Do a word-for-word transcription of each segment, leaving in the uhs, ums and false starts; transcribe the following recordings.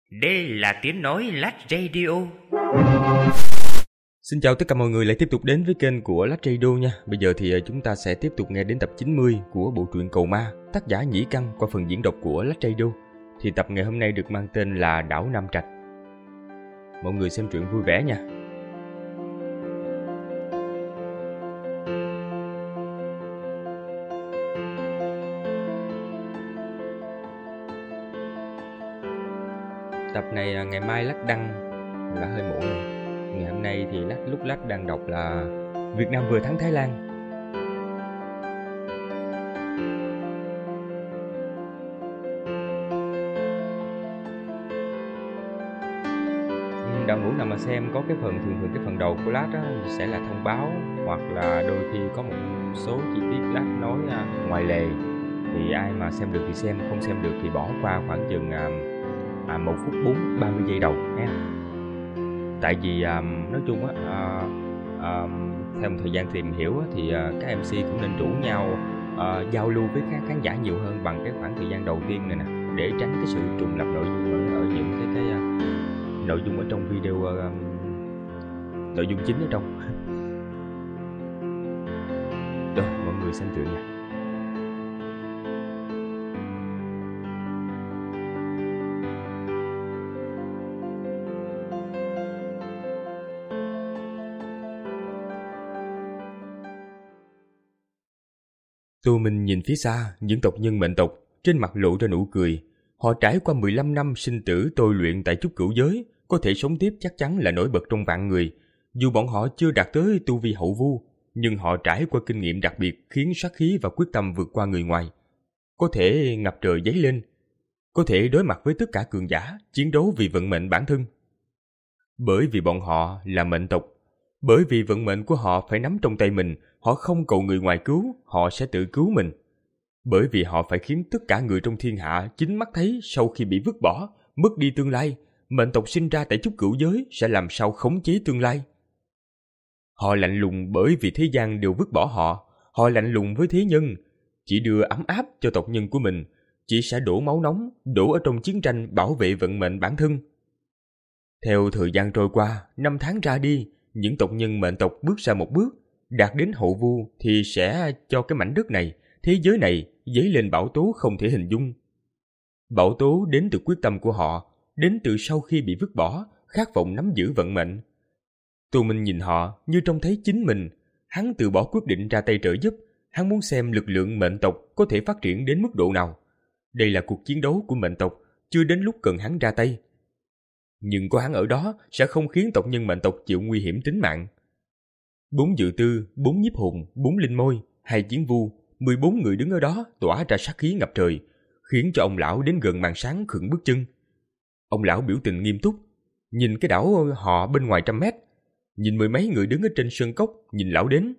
Đây là tiếng nói Lách Radio. Xin chào tất cả mọi người lại tiếp tục đến với kênh của Lách Radio nha. Bây giờ thì chúng ta sẽ tiếp tục nghe đến tập chín mươi của bộ truyện Cầu Ma, tác giả Nhĩ Căn qua phần diễn đọc của Lách Radio. Thì tập ngày hôm nay được mang tên là Đảo Nam Trạch. Mọi người xem truyện vui vẻ nha. Tập này ngày mai Lách đăng là hơi muộn này. Ngày hôm nay thì Lách lúc Lách đang đọc là Việt Nam vừa thắng Thái Lan. Đạo hữu nào mà xem có cái phần thường thường cái phần đầu của Lách á, sẽ là thông báo, hoặc là đôi khi có một số chi tiết Lách nói uh, ngoài lề. Thì ai mà xem được thì xem, không xem được thì bỏ qua khoảng chừng uh, À, một phút bốn ba mươi giây đầu nha. Tại vì um, nói chung á, uh, um, theo một thời gian tìm hiểu á, thì uh, các em xê cũng nên rủ nhau uh, giao lưu với các khán giả nhiều hơn bằng cái khoảng thời gian đầu tiên này nè, để tránh cái sự trùng lặp nội dung ở, ở những cái cái uh, nội dung ở trong video, uh, nội dung chính ở trong. Rồi mọi người xem truyện nha. Tô Minh nhìn phía xa, những tộc nhân mệnh tộc, trên mặt lộ ra nụ cười. Họ trải qua mười lăm năm sinh tử tôi luyện tại Trúc Cửu Giới, có thể sống tiếp chắc chắn là nổi bật trong vạn người. Dù bọn họ chưa đạt tới tu vi hậu vu, nhưng họ trải qua kinh nghiệm đặc biệt khiến sát khí và quyết tâm vượt qua người ngoài. Có thể ngập trời giấy lên, có thể đối mặt với tất cả cường giả, chiến đấu vì vận mệnh bản thân. Bởi vì bọn họ là mệnh tộc, bởi vì vận mệnh của họ phải nắm trong tay mình, họ không cầu người ngoài cứu, họ sẽ tự cứu mình. Bởi vì họ phải khiến tất cả người trong thiên hạ chính mắt thấy sau khi bị vứt bỏ, mất đi tương lai, mệnh tộc sinh ra tại Trúc Cửu Giới sẽ làm sao khống chế tương lai. Họ lạnh lùng bởi vì thế gian đều vứt bỏ họ, họ lạnh lùng với thế nhân, chỉ đưa ấm áp cho tộc nhân của mình, chỉ sẽ đổ máu nóng, đổ ở trong chiến tranh bảo vệ vận mệnh bản thân. Theo thời gian trôi qua, năm tháng ra đi, những tộc nhân mệnh tộc bước ra một bước, đạt đến hậu vu thì sẽ cho cái mảnh đất này, thế giới này dấy lên bão tố không thể hình dung. Bão tố đến từ quyết tâm của họ, đến từ sau khi bị vứt bỏ, khát vọng nắm giữ vận mệnh. Tô Minh nhìn họ như trông thấy chính mình, hắn từ bỏ quyết định ra tay trợ giúp, hắn muốn xem lực lượng mệnh tộc có thể phát triển đến mức độ nào. Đây là cuộc chiến đấu của mệnh tộc, chưa đến lúc cần hắn ra tay. Nhưng có hắn ở đó sẽ không khiến tộc nhân mệnh tộc chịu nguy hiểm tính mạng. Bốn dự tư, bốn nhiếp hồn, bốn linh môi, hai chiến vu, mười bốn người đứng ở đó tỏa ra sát khí ngập trời, khiến cho ông lão đến gần màn sáng khựng bước chân. Ông lão biểu tình nghiêm túc, nhìn cái đảo họ bên ngoài trăm mét, nhìn mười mấy người đứng ở trên sơn cốc, nhìn lão đến.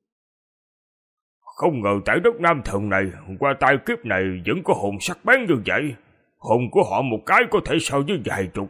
Không ngờ tại đất Nam Thần này, qua tai kiếp này vẫn có hồn sắc bén như vậy. Hồn của họ một cái có thể so với vài chục.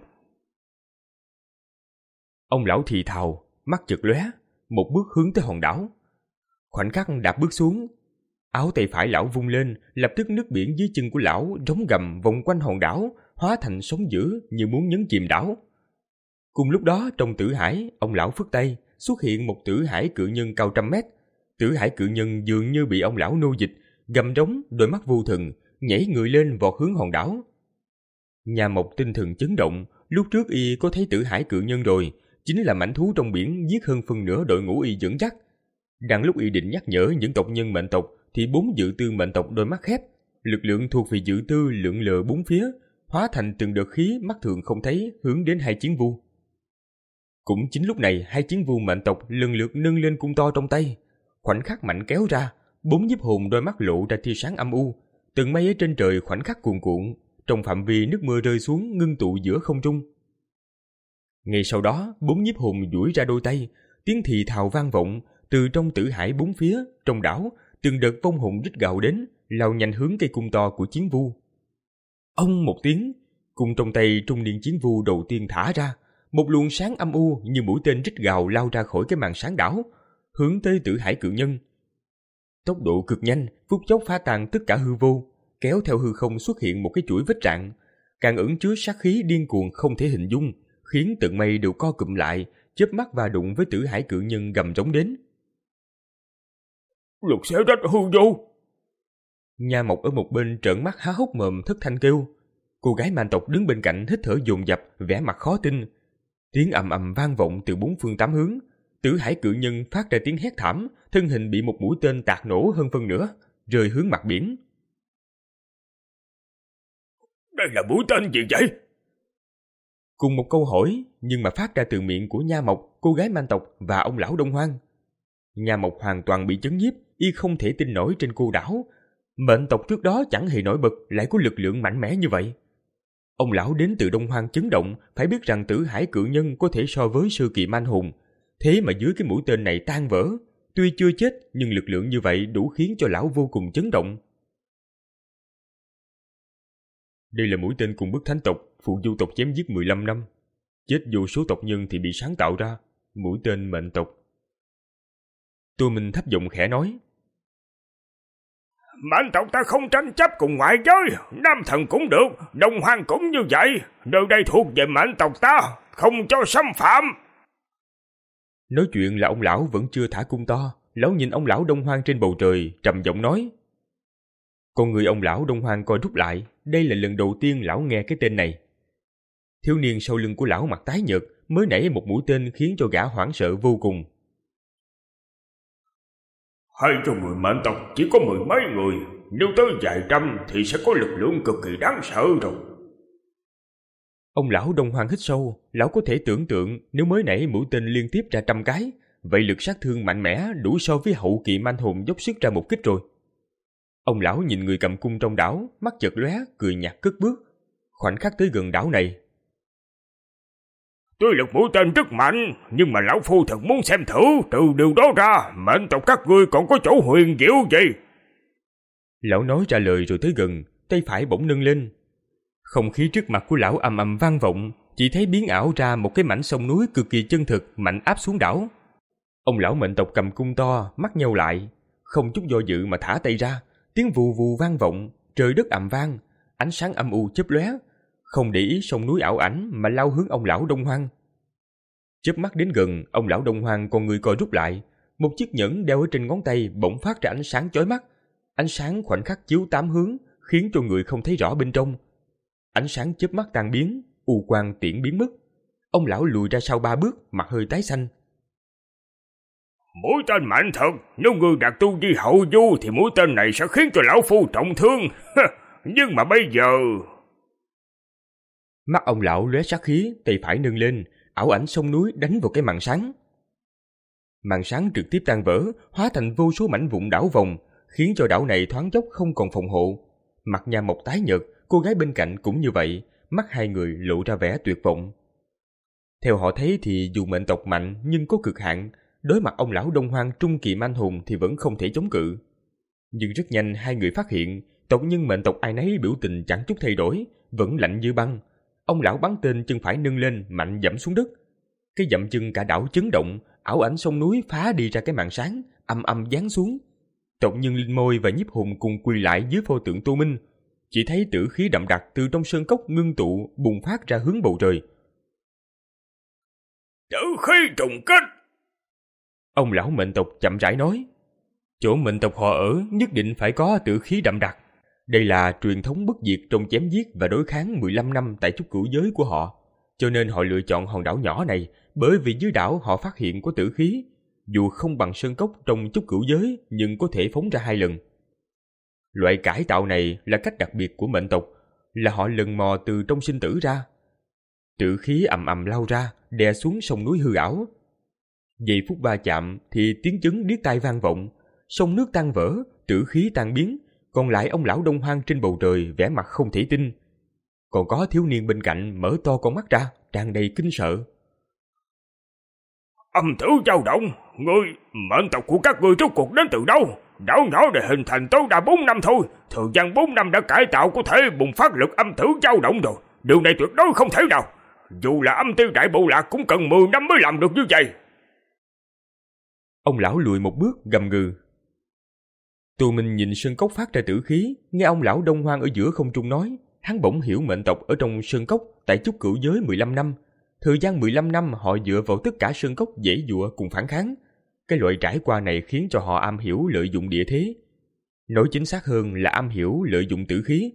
Ông lão thì thào, mắt chợt lóe, một bước hướng tới hòn đảo. Khoảnh khắc đạp bước xuống, áo tay phải lão vung lên, lập tức nước biển dưới chân của lão rống gầm vòng quanh hòn đảo, hóa thành sóng dữ như muốn nhấn chìm đảo. Cùng lúc đó trong tử hải, ông lão phất tay, xuất hiện một tử hải cự nhân cao trăm mét. Tử hải cự nhân dường như bị ông lão nô dịch, gầm rống, đôi mắt vô thần, nhảy người lên vọt hướng hòn đảo. Nhà Mộc tinh thần chấn động, lúc trước y có thấy tử hải cự nhân rồi, chính là mãnh thú trong biển giết hơn phân nửa đội ngũ y dẫn dắt. Đang lúc y định nhắc nhở những tộc nhân mệnh tộc thì bốn dự tư mệnh tộc đôi mắt khép, lực lượng thuộc về dự tư lượn lờ bốn phía, hóa thành từng đợt khí mắt thường không thấy hướng đến hai chiến vu. Cũng chính lúc này hai chiến vu mệnh tộc lần lượt nâng lên cung to trong tay, khoảnh khắc mạnh kéo ra, bốn nhiếp hồn đôi mắt lộ ra tia sáng âm u, từng mây ở trên trời khoảnh khắc cuồn cuộn, trong phạm vi nước mưa rơi xuống ngưng tụ giữa không trung. Ngay sau đó, bốn nhiếp hồn duỗi ra đôi tay, tiếng thì thào vang vọng, từ trong tử hải bốn phía, trong đảo, từng đợt vong hồn rít gào đến, lao nhanh hướng cây cung to của chiến vu. Ông một tiếng, cung trong tay trung niên chiến vu đầu tiên thả ra, một luồng sáng âm u như mũi tên rít gào lao ra khỏi cái màn sáng đảo, hướng tới tử hải cự nhân. Tốc độ cực nhanh, phút chốc phá tan tất cả hư vô, kéo theo hư không xuất hiện một cái chuỗi vết rạn. càng ẩn chứa sát khí điên cuồng không thể hình dung, khiến tận mây đều co cụm lại, chớp mắt và đụng với Tử Hải cự nhân gầm rống đến. Luật xé rách hư vô! Nha Mộc ở một bên trợn mắt há hốc mồm thất thanh kêu. Cô gái man tộc đứng bên cạnh hít thở dồn dập, vẻ mặt khó tin. Tiếng ầm ầm vang vọng từ bốn phương tám hướng. Tử Hải cự nhân phát ra tiếng hét thảm, thân hình bị một mũi tên tạc nổ hơn phân nửa, rơi hướng mặt biển. Đây là mũi tên gì vậy? Cùng một câu hỏi, nhưng mà phát ra từ miệng của Nha Mộc, cô gái man tộc và ông lão Đông Hoang. Nha Mộc hoàn toàn bị chấn nhiếp, y không thể tin nổi trên cô đảo. Mệnh tộc trước đó chẳng hề nổi bật lại có lực lượng mạnh mẽ như vậy. Ông lão đến từ Đông Hoang chấn động, phải biết rằng Tử Hải cự nhân có thể so với sơ kỳ man hùng. Thế mà dưới cái mũi tên này tan vỡ, tuy chưa chết nhưng lực lượng như vậy đủ khiến cho lão vô cùng chấn động. Đây là mũi tên cùng bức thánh tộc, phụ du tộc chém giết mười lăm năm. Chết vô số tộc nhân thì bị sáng tạo ra, mũi tên mệnh tộc. Tô Minh thấp giọng khẽ nói. Mệnh tộc ta không tranh chấp cùng ngoại giới, Nam Thần cũng được, Đông Hoang cũng như vậy. Nơi đây thuộc về mệnh tộc ta, không cho xâm phạm. Nói chuyện là ông lão vẫn chưa thả cung to. Lão nhìn ông lão Đông Hoang trên bầu trời, trầm giọng nói. Con người ông lão Đông Hoang co rút lại. Đây là lần đầu tiên lão nghe cái tên này. Thiếu niên sau lưng của lão mặt tái nhợt, mới nảy một mũi tên khiến cho gã hoảng sợ vô cùng. Hai cho người mệnh tộc chỉ có mười mấy người, nếu tới vài trăm thì sẽ có lực lượng cực kỳ đáng sợ rồi. Ông lão Đông Hoang hít sâu, lão có thể tưởng tượng nếu mới nảy mũi tên liên tiếp ra trăm cái, vậy lực sát thương mạnh mẽ đủ so với hậu kỳ man hồn dốc sức ra một kích rồi. Ông lão nhìn người cầm cung trong đảo, mắt chợt lóe, cười nhạt cất bước. Khoảnh khắc tới gần đảo này. Tuy lực mũi tên rất mạnh, nhưng mà lão phu thật muốn xem thử, từ điều đó ra, mệnh tộc các ngươi còn có chỗ huyền diệu gì? Lão nói ra lời rồi tới gần, tay phải bỗng nâng lên. Không khí trước mặt của lão ầm ầm vang vọng, chỉ thấy biến ảo ra một cái mảnh sông núi cực kỳ chân thực, mạnh áp xuống đảo. Ông lão mệnh tộc cầm cung to, mắt nheo lại, không chút do dự mà thả tay ra, tiếng vù vù vang vọng, trời đất ầm vang, ánh sáng âm u chớp lóe, không để ý sông núi ảo ảnh mà lao hướng ông lão Đông Hoang. Chớp mắt đến gần, ông lão Đông Hoang con người co rút lại, một chiếc nhẫn đeo ở trên ngón tay bỗng phát ra ánh sáng chói mắt, ánh sáng khoảnh khắc chiếu tám hướng, khiến cho người không thấy rõ bên trong. Ánh sáng chớp mắt tan biến, u quang tiễn biến mất. Ông lão lùi ra sau ba bước, mặt hơi tái xanh. Mũi tên mạnh thật, nếu ngươi đạt tu vi hậu du thì mũi tên này sẽ khiến cho lão phu trọng thương. Nhưng mà bây giờ... Mắt ông lão lóe sát khí, tay phải nâng lên, ảo ảnh sông núi đánh vào cái màn sáng. Màn sáng trực tiếp tan vỡ, hóa thành vô số mảnh vụn đảo vòng, khiến cho đảo này thoáng chốc không còn phòng hộ. Mặt Nha Mộc tái nhợt, cô gái bên cạnh cũng như vậy, mắt hai người lộ ra vẻ tuyệt vọng. Theo họ thấy thì dù mệnh tộc mạnh nhưng có cực hạn, đối mặt ông lão Đông Hoang trung kỳ man hùng thì vẫn không thể chống cự. Nhưng rất nhanh hai người phát hiện, tộc nhân mệnh tộc ai nấy biểu tình chẳng chút thay đổi, vẫn lạnh như băng. Ông lão bắn tên chân phải nâng lên, mạnh dẫm xuống đất. Cái dậm chân cả đảo chấn động, ảo ảnh sông núi phá đi ra cái màn sáng, âm âm giáng xuống. Tộc nhân Linh Môi và Nhiếp Hùng cùng quỳ lại dưới pho tượng Tô Minh. Chỉ thấy tử khí đậm đặc từ trong sơn cốc ngưng tụ, bùng phát ra hướng bầu trời. Tử khí trùng kích! Ông lão mệnh tộc chậm rãi nói. Chỗ mệnh tộc họ ở nhất định phải có tử khí đậm đặc. Đây là truyền thống bất diệt trong chém giết và đối kháng mười lăm năm tại trúc cửu giới của họ. Cho nên họ lựa chọn hòn đảo nhỏ này, bởi vì dưới đảo họ phát hiện có tử khí. Dù không bằng sơn cốc trong trúc cửu giới, nhưng có thể phóng ra hai lần. Loại cải tạo này là cách đặc biệt của mệnh tộc, là họ lần mò từ trong sinh tử ra. Tử khí ầm ầm lao ra, đè xuống sông núi hư ảo. Giây phút va chạm thì tiếng chấn điếc tai vang vọng, sông nước tan vỡ, tử khí tan biến, còn lại ông lão Đông Hoang trên bầu trời vẻ mặt không thể tin. Còn có thiếu niên bên cạnh mở to con mắt ra, tràn đầy kinh sợ. Âm tử dao động, ngươi, mệnh tộc của các ngươi rốt cuộc đến từ đâu? Đảo nhỏ để hình thành tối đa bốn năm thôi, thời gian bốn năm đã cải tạo có thể bùng phát lực âm tử dao động rồi. Điều này tuyệt đối không thể nào. Dù là âm tiêu đại bộ lạc cũng cần mười năm mới làm được như vậy. Ông lão lùi một bước gầm gừ. Tô Minh nhìn sơn cốc phát ra tử khí, nghe ông lão Đông Hoang ở giữa không trung nói, hắn bỗng hiểu mệnh tộc ở trong sơn cốc tại Chúc Cửu Giới mười lăm năm. Thời gian mười lăm năm họ dựa vào tất cả sơn cốc giãy giụa cùng phản kháng. Cái loại trải qua này khiến cho họ am hiểu lợi dụng địa thế. Nói chính xác hơn là am hiểu lợi dụng tử khí.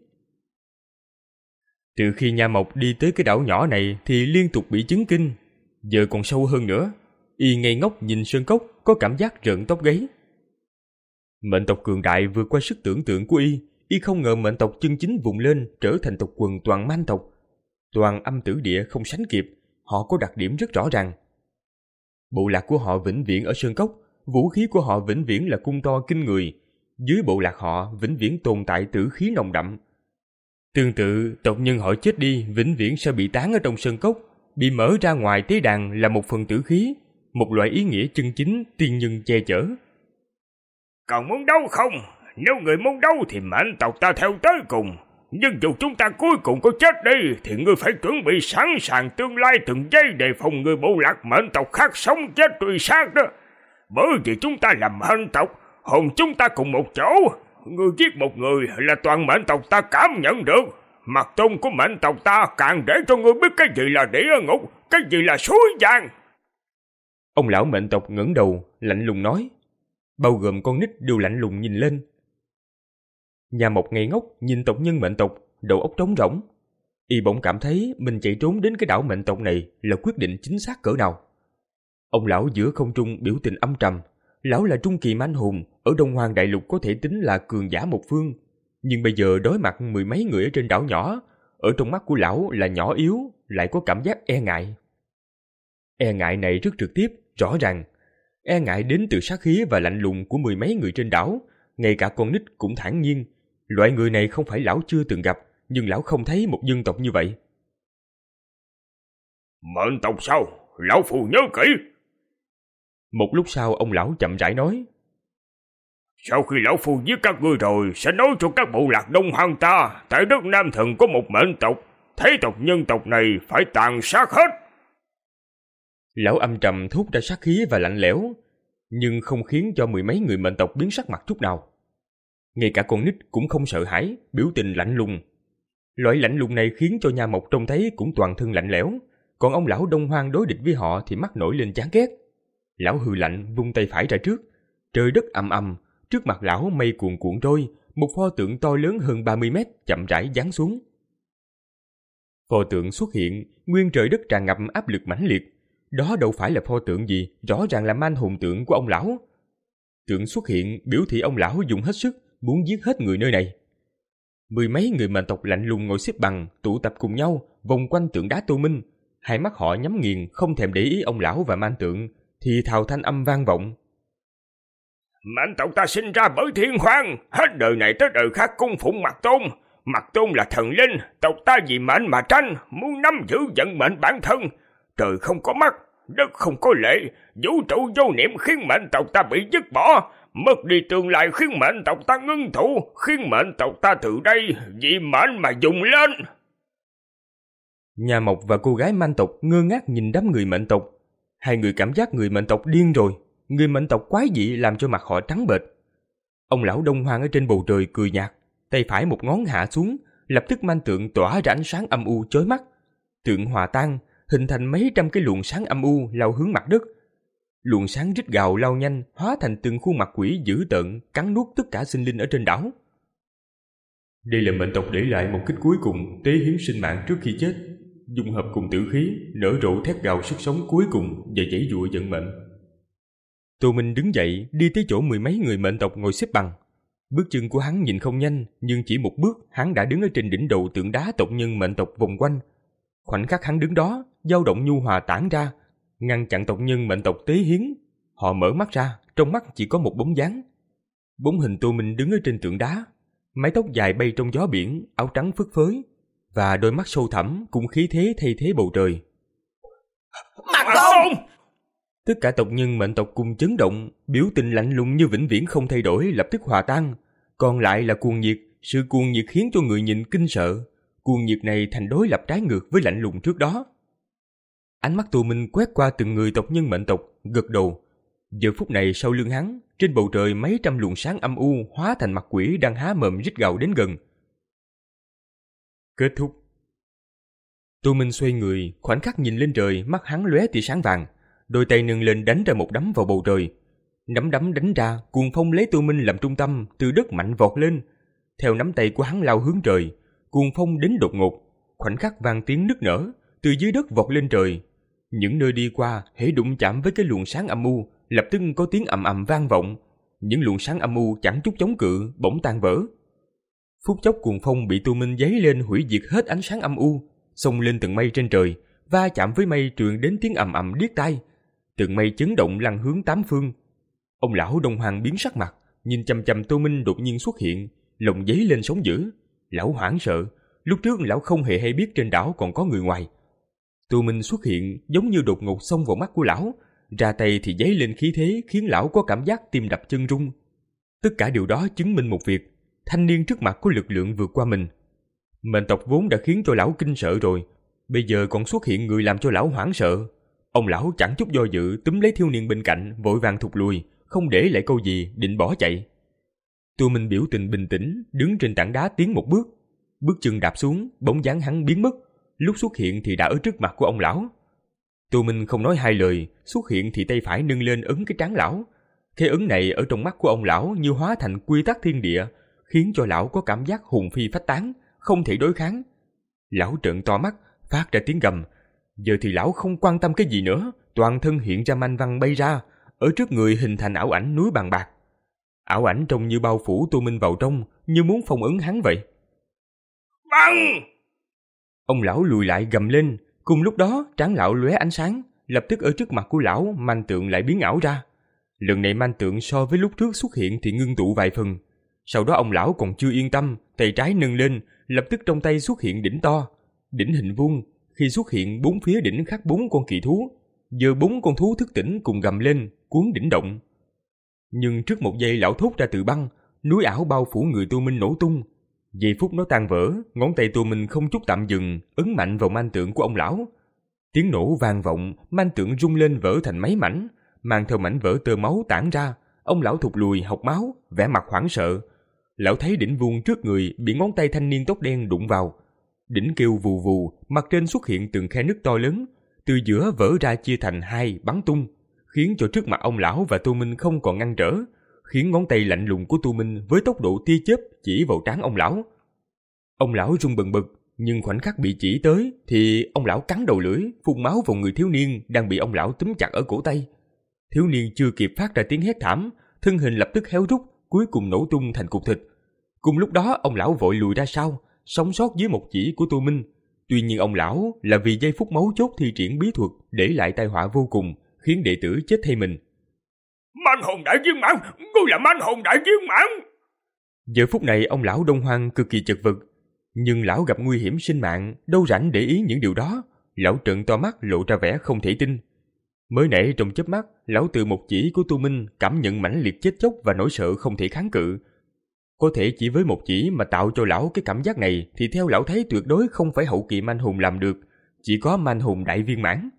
Từ khi Nha Mộc đi tới cái đảo nhỏ này thì liên tục bị chấn kinh. Giờ còn sâu hơn nữa. Y ngây ngốc nhìn sơn cốc có cảm giác rợn tóc gáy. Mệnh tộc cường đại vượt qua sức tưởng tượng của Y. Y không ngờ mệnh tộc chân chính vùng lên trở thành tộc quần toàn man tộc. Toàn âm tử địa không sánh kịp. Họ có đặc điểm rất rõ ràng. Bộ lạc của họ vĩnh viễn ở sơn cốc. Vũ khí của họ vĩnh viễn là cung to kinh người. Dưới bộ lạc họ vĩnh viễn tồn tại tử khí nồng đậm. Tương tự, tộc nhân họ chết đi vĩnh viễn sẽ bị tán ở trong sơn cốc. Bị mở ra ngoài tế đàn là một phần tử khí. Một loại ý nghĩa chân chính tiên nhân che chở. Còn muốn đấu không? Nếu người muốn đấu thì mệnh tộc ta theo tới cùng. Nhưng dù chúng ta cuối cùng có chết đi thì ngươi phải chuẩn bị sẵn sàng tương lai từng giây đề phòng người bộ lạc mệnh tộc khác sống chết truy sát đó. Bởi vì chúng ta là mệnh tộc, hồn chúng ta cùng một chỗ. Ngươi giết một người là toàn mệnh tộc ta cảm nhận được. Mặt tôn của mệnh tộc ta càng để cho ngươi biết cái gì là địa ngục, cái gì là suối vàng. Ông lão mệnh tộc ngẩng đầu, lạnh lùng nói. Bao gồm con nít đều lạnh lùng nhìn lên. Nha Mộc ngây ngốc nhìn tộc nhân mệnh tộc, đầu óc trống rỗng. Y bỗng cảm thấy mình chạy trốn đến cái đảo mệnh tộc này là quyết định chính xác cỡ nào. Ông lão giữa không trung biểu tình âm trầm. Lão là trung kỳ mãnh hùng, ở Đông Hoang Đại Lục có thể tính là cường giả một phương. Nhưng bây giờ đối mặt mười mấy người ở trên đảo nhỏ, ở trong mắt của lão là nhỏ yếu, lại có cảm giác e ngại. E ngại này rất trực tiếp, rõ ràng. E ngại đến từ sát khí và lạnh lùng của mười mấy người trên đảo, ngay cả con nít cũng thản nhiên. Loại người này không phải lão chưa từng gặp, nhưng lão không thấy một dân tộc như vậy. Mệnh tộc sao? Lão phù nhớ kỹ. Một lúc sau ông lão chậm rãi nói. Sau khi lão phu giết các ngươi rồi, sẽ nói cho các bộ lạc Đông Hoang ta, tại đất Nam Thần có một mệnh tộc, thế tộc nhân tộc này phải tàn sát hết. Lão âm trầm thốt ra sát khí và lạnh lẽo, nhưng không khiến cho mười mấy người mệnh tộc biến sắc mặt chút nào. Ngay cả con nít cũng không sợ hãi, biểu tình lạnh lùng. Loại lạnh lùng này khiến cho Nha Mộc trông thấy cũng toàn thân lạnh lẽo, còn ông lão Đông Hoang đối địch với họ thì mắt nổi lên chán ghét. Lão hừ lạnh vung tay phải ra trước, trời đất ầm ầm, trước mặt lão mây cuồn cuộn trôi, một pho tượng to lớn hơn ba mươi mét chậm rãi giáng xuống. Pho tượng xuất hiện, nguyên trời đất tràn ngập áp lực mãnh liệt. Đó đâu phải là pho tượng gì, rõ ràng là man hồn tượng của ông lão. Tượng xuất hiện biểu thị ông lão dùng hết sức, muốn giết hết người nơi này. Mười mấy người mệnh tộc lạnh lùng ngồi xếp bằng, tụ tập cùng nhau, vòng quanh tượng đá Tô Minh. Hai mắt họ nhắm nghiền, không thèm để ý ông lão và man tượng, thì thào thanh âm vang vọng. Mệnh tộc ta sinh ra bởi thiên hoàng, hết đời này tới đời khác cung phụng Mặt Tôn. Mặt Tôn là thần linh, tộc ta vì mệnh mà tranh, muốn nắm giữ vận mệnh bản thân. Trời không có mắt, đất không có lệ, vũ trụ vô niệm khiến mệnh tộc ta bị dứt bỏ, mất đi tương lai khiến mệnh tộc ta ngưng tụ, khiến mệnh tộc ta từ đây vì mệnh mà dùng lên. Nha Mộc và cô gái man tộc ngơ ngác nhìn đám người mệnh tộc. Hai người cảm giác người mệnh tộc điên rồi, người mệnh tộc quái dị làm cho mặt họ trắng bệch. Ông lão Đông Hoang ở trên bầu trời cười nhạt, tay phải một ngón hạ xuống, lập tức man tượng tỏa ra ánh sáng âm u chói mắt. Tượng hòa tan, hình thành mấy trăm cái luồng sáng âm u lao hướng mặt đất. Luồng sáng rít gào lao nhanh, hóa thành từng khuôn mặt quỷ dữ tợn, cắn nuốt tất cả sinh linh ở trên đảo. Đây là mệnh tộc để lại một kích cuối cùng, tế hiến sinh mạng trước khi chết, dung hợp cùng tử khí, nở rộ thét gào sức sống cuối cùng và giãy giụa vận mệnh. Tô Minh đứng dậy, đi tới chỗ mười mấy người mệnh tộc ngồi xếp bằng. Bước chân của hắn nhìn không nhanh, nhưng chỉ một bước, hắn đã đứng ở trên đỉnh đầu tượng đá tộc nhân mệnh tộc vòng quanh. Khoảnh khắc hắn đứng đó, dao động nhu hòa tản ra, ngăn chặn tộc nhân mệnh tộc tế hiến. Họ mở mắt ra, trong mắt chỉ có một bóng dáng. Bóng hình Tô Minh đứng ở trên tượng đá, mái tóc dài bay trong gió biển, áo trắng phất phới, và đôi mắt sâu thẳm cũng khí thế thay thế bầu trời. Mặt Tôn! Tất cả tộc nhân mệnh tộc cùng chấn động, biểu tình lạnh lùng như vĩnh viễn không thay đổi lập tức hòa tan. Còn lại là cuồng nhiệt, sự cuồng nhiệt khiến cho người nhìn kinh sợ. Cuồng nhiệt này thành đối lập trái ngược với lạnh lùng trước đó. Ánh mắt Tô Minh quét qua từng người tộc nhân mệnh tộc, gật đầu. Giờ phút này sau lưng hắn, trên bầu trời mấy trăm luồng sáng âm u hóa thành mặt quỷ đang há mồm rít gào đến gần. Kết thúc. Tô Minh xoay người, khoảnh khắc nhìn lên trời, mắt hắn lóe tia sáng vàng, đôi tay nâng lên đánh ra một đấm vào bầu trời. Nắm đấm đánh ra, cuồng phong lấy Tô Minh làm trung tâm, từ đất mạnh vọt lên. Theo nắm tay của hắn lao hướng trời, cuồng phong đến đột ngột, khoảnh khắc vang tiếng nức nở, từ dưới đất vọt lên trời. Những nơi đi qua, hễ đụng chạm với cái luồng sáng âm u, lập tức có tiếng ầm ầm vang vọng. Những luồng sáng âm u chẳng chút chống cự, bỗng tan vỡ. Phút chốc cuồng phong bị Tô Minh giấy lên hủy diệt hết ánh sáng âm u, xông lên tầng mây trên trời, va chạm với mây truyền đến tiếng ầm ầm điếc tai. Tầng mây chấn động lăn hướng tám phương. Ông lão Đông Hoàng biến sắc mặt, nhìn chằm chằm Tô Minh đột nhiên xuất hiện, lòng giấy lên sóng dữ. Lão hoảng sợ, lúc trước lão không hề hay biết trên đảo còn có người ngoài. Tô Minh xuất hiện giống như đột ngột xông vào mắt của lão, ra tay thì giấy lên khí thế khiến lão có cảm giác tim đập chân rung. Tất cả điều đó chứng minh một việc, thanh niên trước mặt có lực lượng vượt qua mình. Mệnh tộc vốn đã khiến cho lão kinh sợ rồi, bây giờ còn xuất hiện người làm cho lão hoảng sợ. Ông lão chẳng chút do dự túm lấy thiếu niên bên cạnh, vội vàng thụt lùi, không để lại câu gì, định bỏ chạy. Tô Minh biểu tình bình tĩnh, đứng trên tảng đá tiến một bước. Bước chân đạp xuống, bóng dáng hắn biến mất, lúc xuất hiện thì đã ở trước mặt của ông lão. Tô Minh không nói hai lời, xuất hiện thì tay phải nâng lên ấn cái trán lão. Cái ấn này ở trong mắt của ông lão như hóa thành quy tắc thiên địa, khiến cho lão có cảm giác hồn phi phách tán, không thể đối kháng. Lão trợn to mắt, phát ra tiếng gầm. Giờ thì lão không quan tâm cái gì nữa, toàn thân hiện ra manh văn bay ra, ở trước người hình thành ảo ảnh núi bàn bạc. Ảo ảnh trông như bao phủ Tô Minh vào trong, như muốn phong ấn hắn vậy. Băng! Ông lão lùi lại gầm lên, cùng lúc đó trán lão lóe ánh sáng, lập tức ở trước mặt của lão manh tượng lại biến ảo ra. Lần này manh tượng so với lúc trước xuất hiện thì ngưng tụ vài phần. Sau đó ông lão còn chưa yên tâm, tay trái nâng lên, lập tức trong tay xuất hiện đỉnh to. Đỉnh hình vuông, khi xuất hiện bốn phía đỉnh khắc bốn con kỳ thú. Giờ bốn con thú thức tỉnh cùng gầm lên, cuốn đỉnh động. Nhưng trước một giây lão thốt ra từ băng, núi ảo bao phủ người Tô Minh nổ tung. Giây phút nó tan vỡ, ngón tay Tô Minh không chút tạm dừng, ấn mạnh vào manh tượng của ông lão. Tiếng nổ vang vọng, manh tượng rung lên vỡ thành mấy mảnh, mang theo mảnh vỡ tơ máu tản ra. Ông lão thụt lùi học máu, vẻ mặt hoảng sợ. Lão thấy đỉnh vuông trước người bị ngón tay thanh niên tóc đen đụng vào. Đỉnh kêu vù vù, mặt trên xuất hiện từng khe nứt to lớn, từ giữa vỡ ra chia thành hai bắn tung, khiến cho trước mặt ông lão và Tô Minh không còn ngăn trở, khiến ngón tay lạnh lùng của Tô Minh với tốc độ tia chớp chỉ vào trán ông lão. Ông lão run bần bật, nhưng khoảnh khắc bị chỉ tới thì ông lão cắn đầu lưỡi, phun máu vào người thiếu niên đang bị ông lão túm chặt ở cổ tay. Thiếu niên chưa kịp phát ra tiếng hét thảm, thân hình lập tức héo rút, cuối cùng nổ tung thành cục thịt. Cùng lúc đó ông lão vội lùi ra sau, sống sót dưới một chỉ của Tô Minh. Tuy nhiên ông lão là vì giây phút máu chốt thi triển bí thuật để lại tai họa vô cùng, khiến đệ tử chết thay mình. Man hồn đại viên mãn, ngươi là man hồn đại viên mãn. Giờ phút này ông lão Đông Hoang cực kỳ chật vật, nhưng lão gặp nguy hiểm sinh mạng, đâu rảnh để ý những điều đó. Lão trợn to mắt lộ ra vẻ không thể tin. Mới nãy trong chớp mắt, lão từ một chỉ của Tô Minh cảm nhận mãnh liệt chết chóc và nỗi sợ không thể kháng cự. Có thể chỉ với một chỉ mà tạo cho lão cái cảm giác này thì theo lão thấy tuyệt đối không phải hậu kỳ man hồn làm được, chỉ có man hồn đại viên mãn.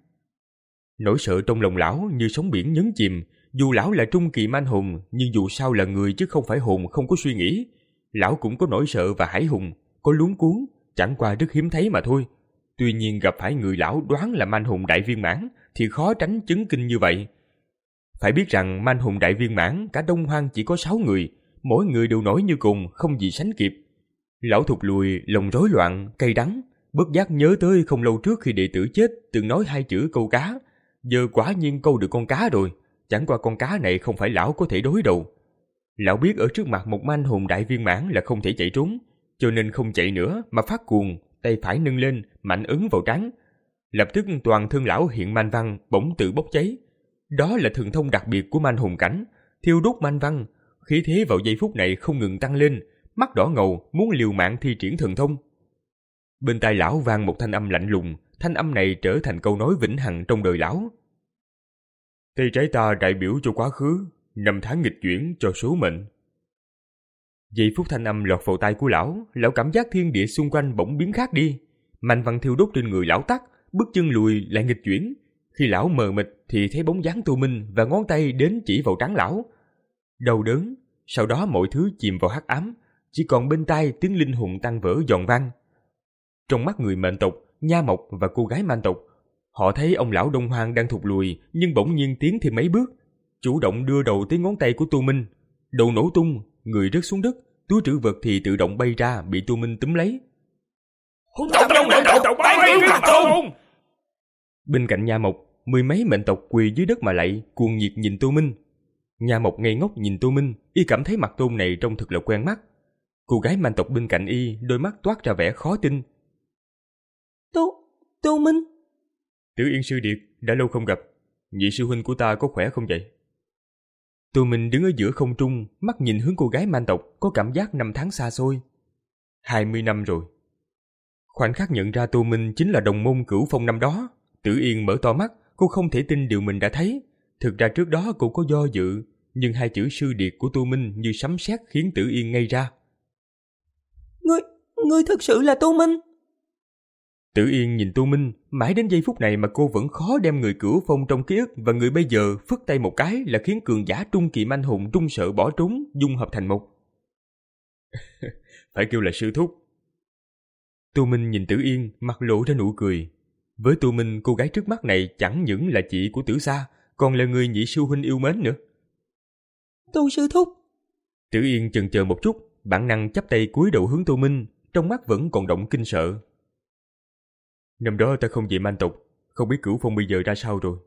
Nỗi sợ trong lòng lão như sóng biển nhấn chìm, dù lão là trung kỳ man hồn nhưng dù sao là người chứ không phải hồn không có suy nghĩ. Lão cũng có nỗi sợ và hãi hùng, có luống cuống, chẳng qua rất hiếm thấy mà thôi. Tuy nhiên gặp phải người lão đoán là man hồn đại viên mãn thì khó tránh chấn kinh như vậy. Phải biết rằng man hồn đại viên mãn cả Đông Hoang chỉ có sáu người, mỗi người đều nổi như cùng, không gì sánh kịp. Lão thụt lùi, lòng rối loạn, cay đắng, bất giác nhớ tới không lâu trước khi đệ tử chết từng nói hai chữ câu cá. Giờ quả nhiên câu được con cá rồi, chẳng qua con cá này không phải lão có thể đối đầu. Lão biết ở trước mặt một man hồn đại viên mãn là không thể chạy trốn, cho nên không chạy nữa mà phát cuồng, tay phải nâng lên, mạnh ấn vào trán. Lập tức toàn thân lão hiện man văn bỗng tự bốc cháy. Đó là thần thông đặc biệt của man hồn cảnh, thiêu đốt man văn. Khí thế vào giây phút này không ngừng tăng lên, mắt đỏ ngầu muốn liều mạng thi triển thần thông. Bên tai lão vang một thanh âm lạnh lùng, thanh âm này trở thành câu nói vĩnh hằng trong đời lão. Tay trái ta đại biểu cho quá khứ, năm tháng nghịch chuyển cho số mệnh. Giây phút thanh âm lọt vào tai của lão, lão cảm giác thiên địa xung quanh bỗng biến khác đi. Mạnh văn thiêu đốt trên người lão tắt, bước chân lùi lại nghịch chuyển. Khi lão mờ mịt thì thấy bóng dáng Tô Minh và ngón tay đến chỉ vào trán lão. Đau đớn, sau đó mọi thứ chìm vào hắc ám, chỉ còn bên tai tiếng linh hồn tan vỡ giòn vang. Trong mắt người mệnh tộc, Nha Mộc và cô gái man tộc, họ thấy ông lão Đông Hoang đang thụt lùi, nhưng bỗng nhiên tiến thêm mấy bước, chủ động đưa đầu tới ngón tay của Tô Minh. Đầu nổ tung, người rớt xuống đất, túi trữ vật thì tự động bay ra, bị Tô Minh túm lấy. Bên cạnh Nha Mộc, mười mấy mệnh tộc quỳ dưới đất mà lạy, cuồng nhiệt nhìn Tô Minh. Nha Mộc ngây ngốc nhìn Tô Minh, y cảm thấy mặt tôn này trông thật là quen mắt. Cô gái man tộc bên cạnh y, đôi mắt toát ra vẻ khó tin. Tô, Tô Minh. Tử Yên sư điệt, đã lâu không gặp, nhị sư huynh của ta có khỏe không vậy? Tô Minh đứng ở giữa không trung, mắt nhìn hướng cô gái man tộc, có cảm giác năm tháng xa xôi. Hai mươi năm rồi. Khoảnh khắc nhận ra Tô Minh chính là đồng môn Cửu Phong năm đó, Tử Yên mở to mắt, cô không thể tin điều mình đã thấy. Thực ra trước đó cô có do dự, nhưng hai chữ sư điệt của Tô Minh như sấm sét khiến Tử Yên ngây ra. Ngươi, ngươi thực sự là Tô Minh? Tử Yên nhìn Tô Minh, mãi đến giây phút này mà cô vẫn khó đem người Cửu Phong trong ký ức và người bây giờ phất tay một cái là khiến cường giả trung kỳ anh hùng trung sợ bỏ trốn, dung hợp thành một. Phải kêu là sư thúc. Tô Minh nhìn Tử Yên, mặt lộ ra nụ cười. Với Tô Minh, cô gái trước mắt này chẳng những là chị của Tử Sa, còn là người nhị sư huynh yêu mến nữa. Tô sư thúc. Tử Yên chần chờ một chút, bản năng chắp tay cúi đầu hướng Tô Minh, trong mắt vẫn còn động kinh sợ. Năm đó ta không về man tộc, không biết Cửu Phong bây giờ ra sao rồi.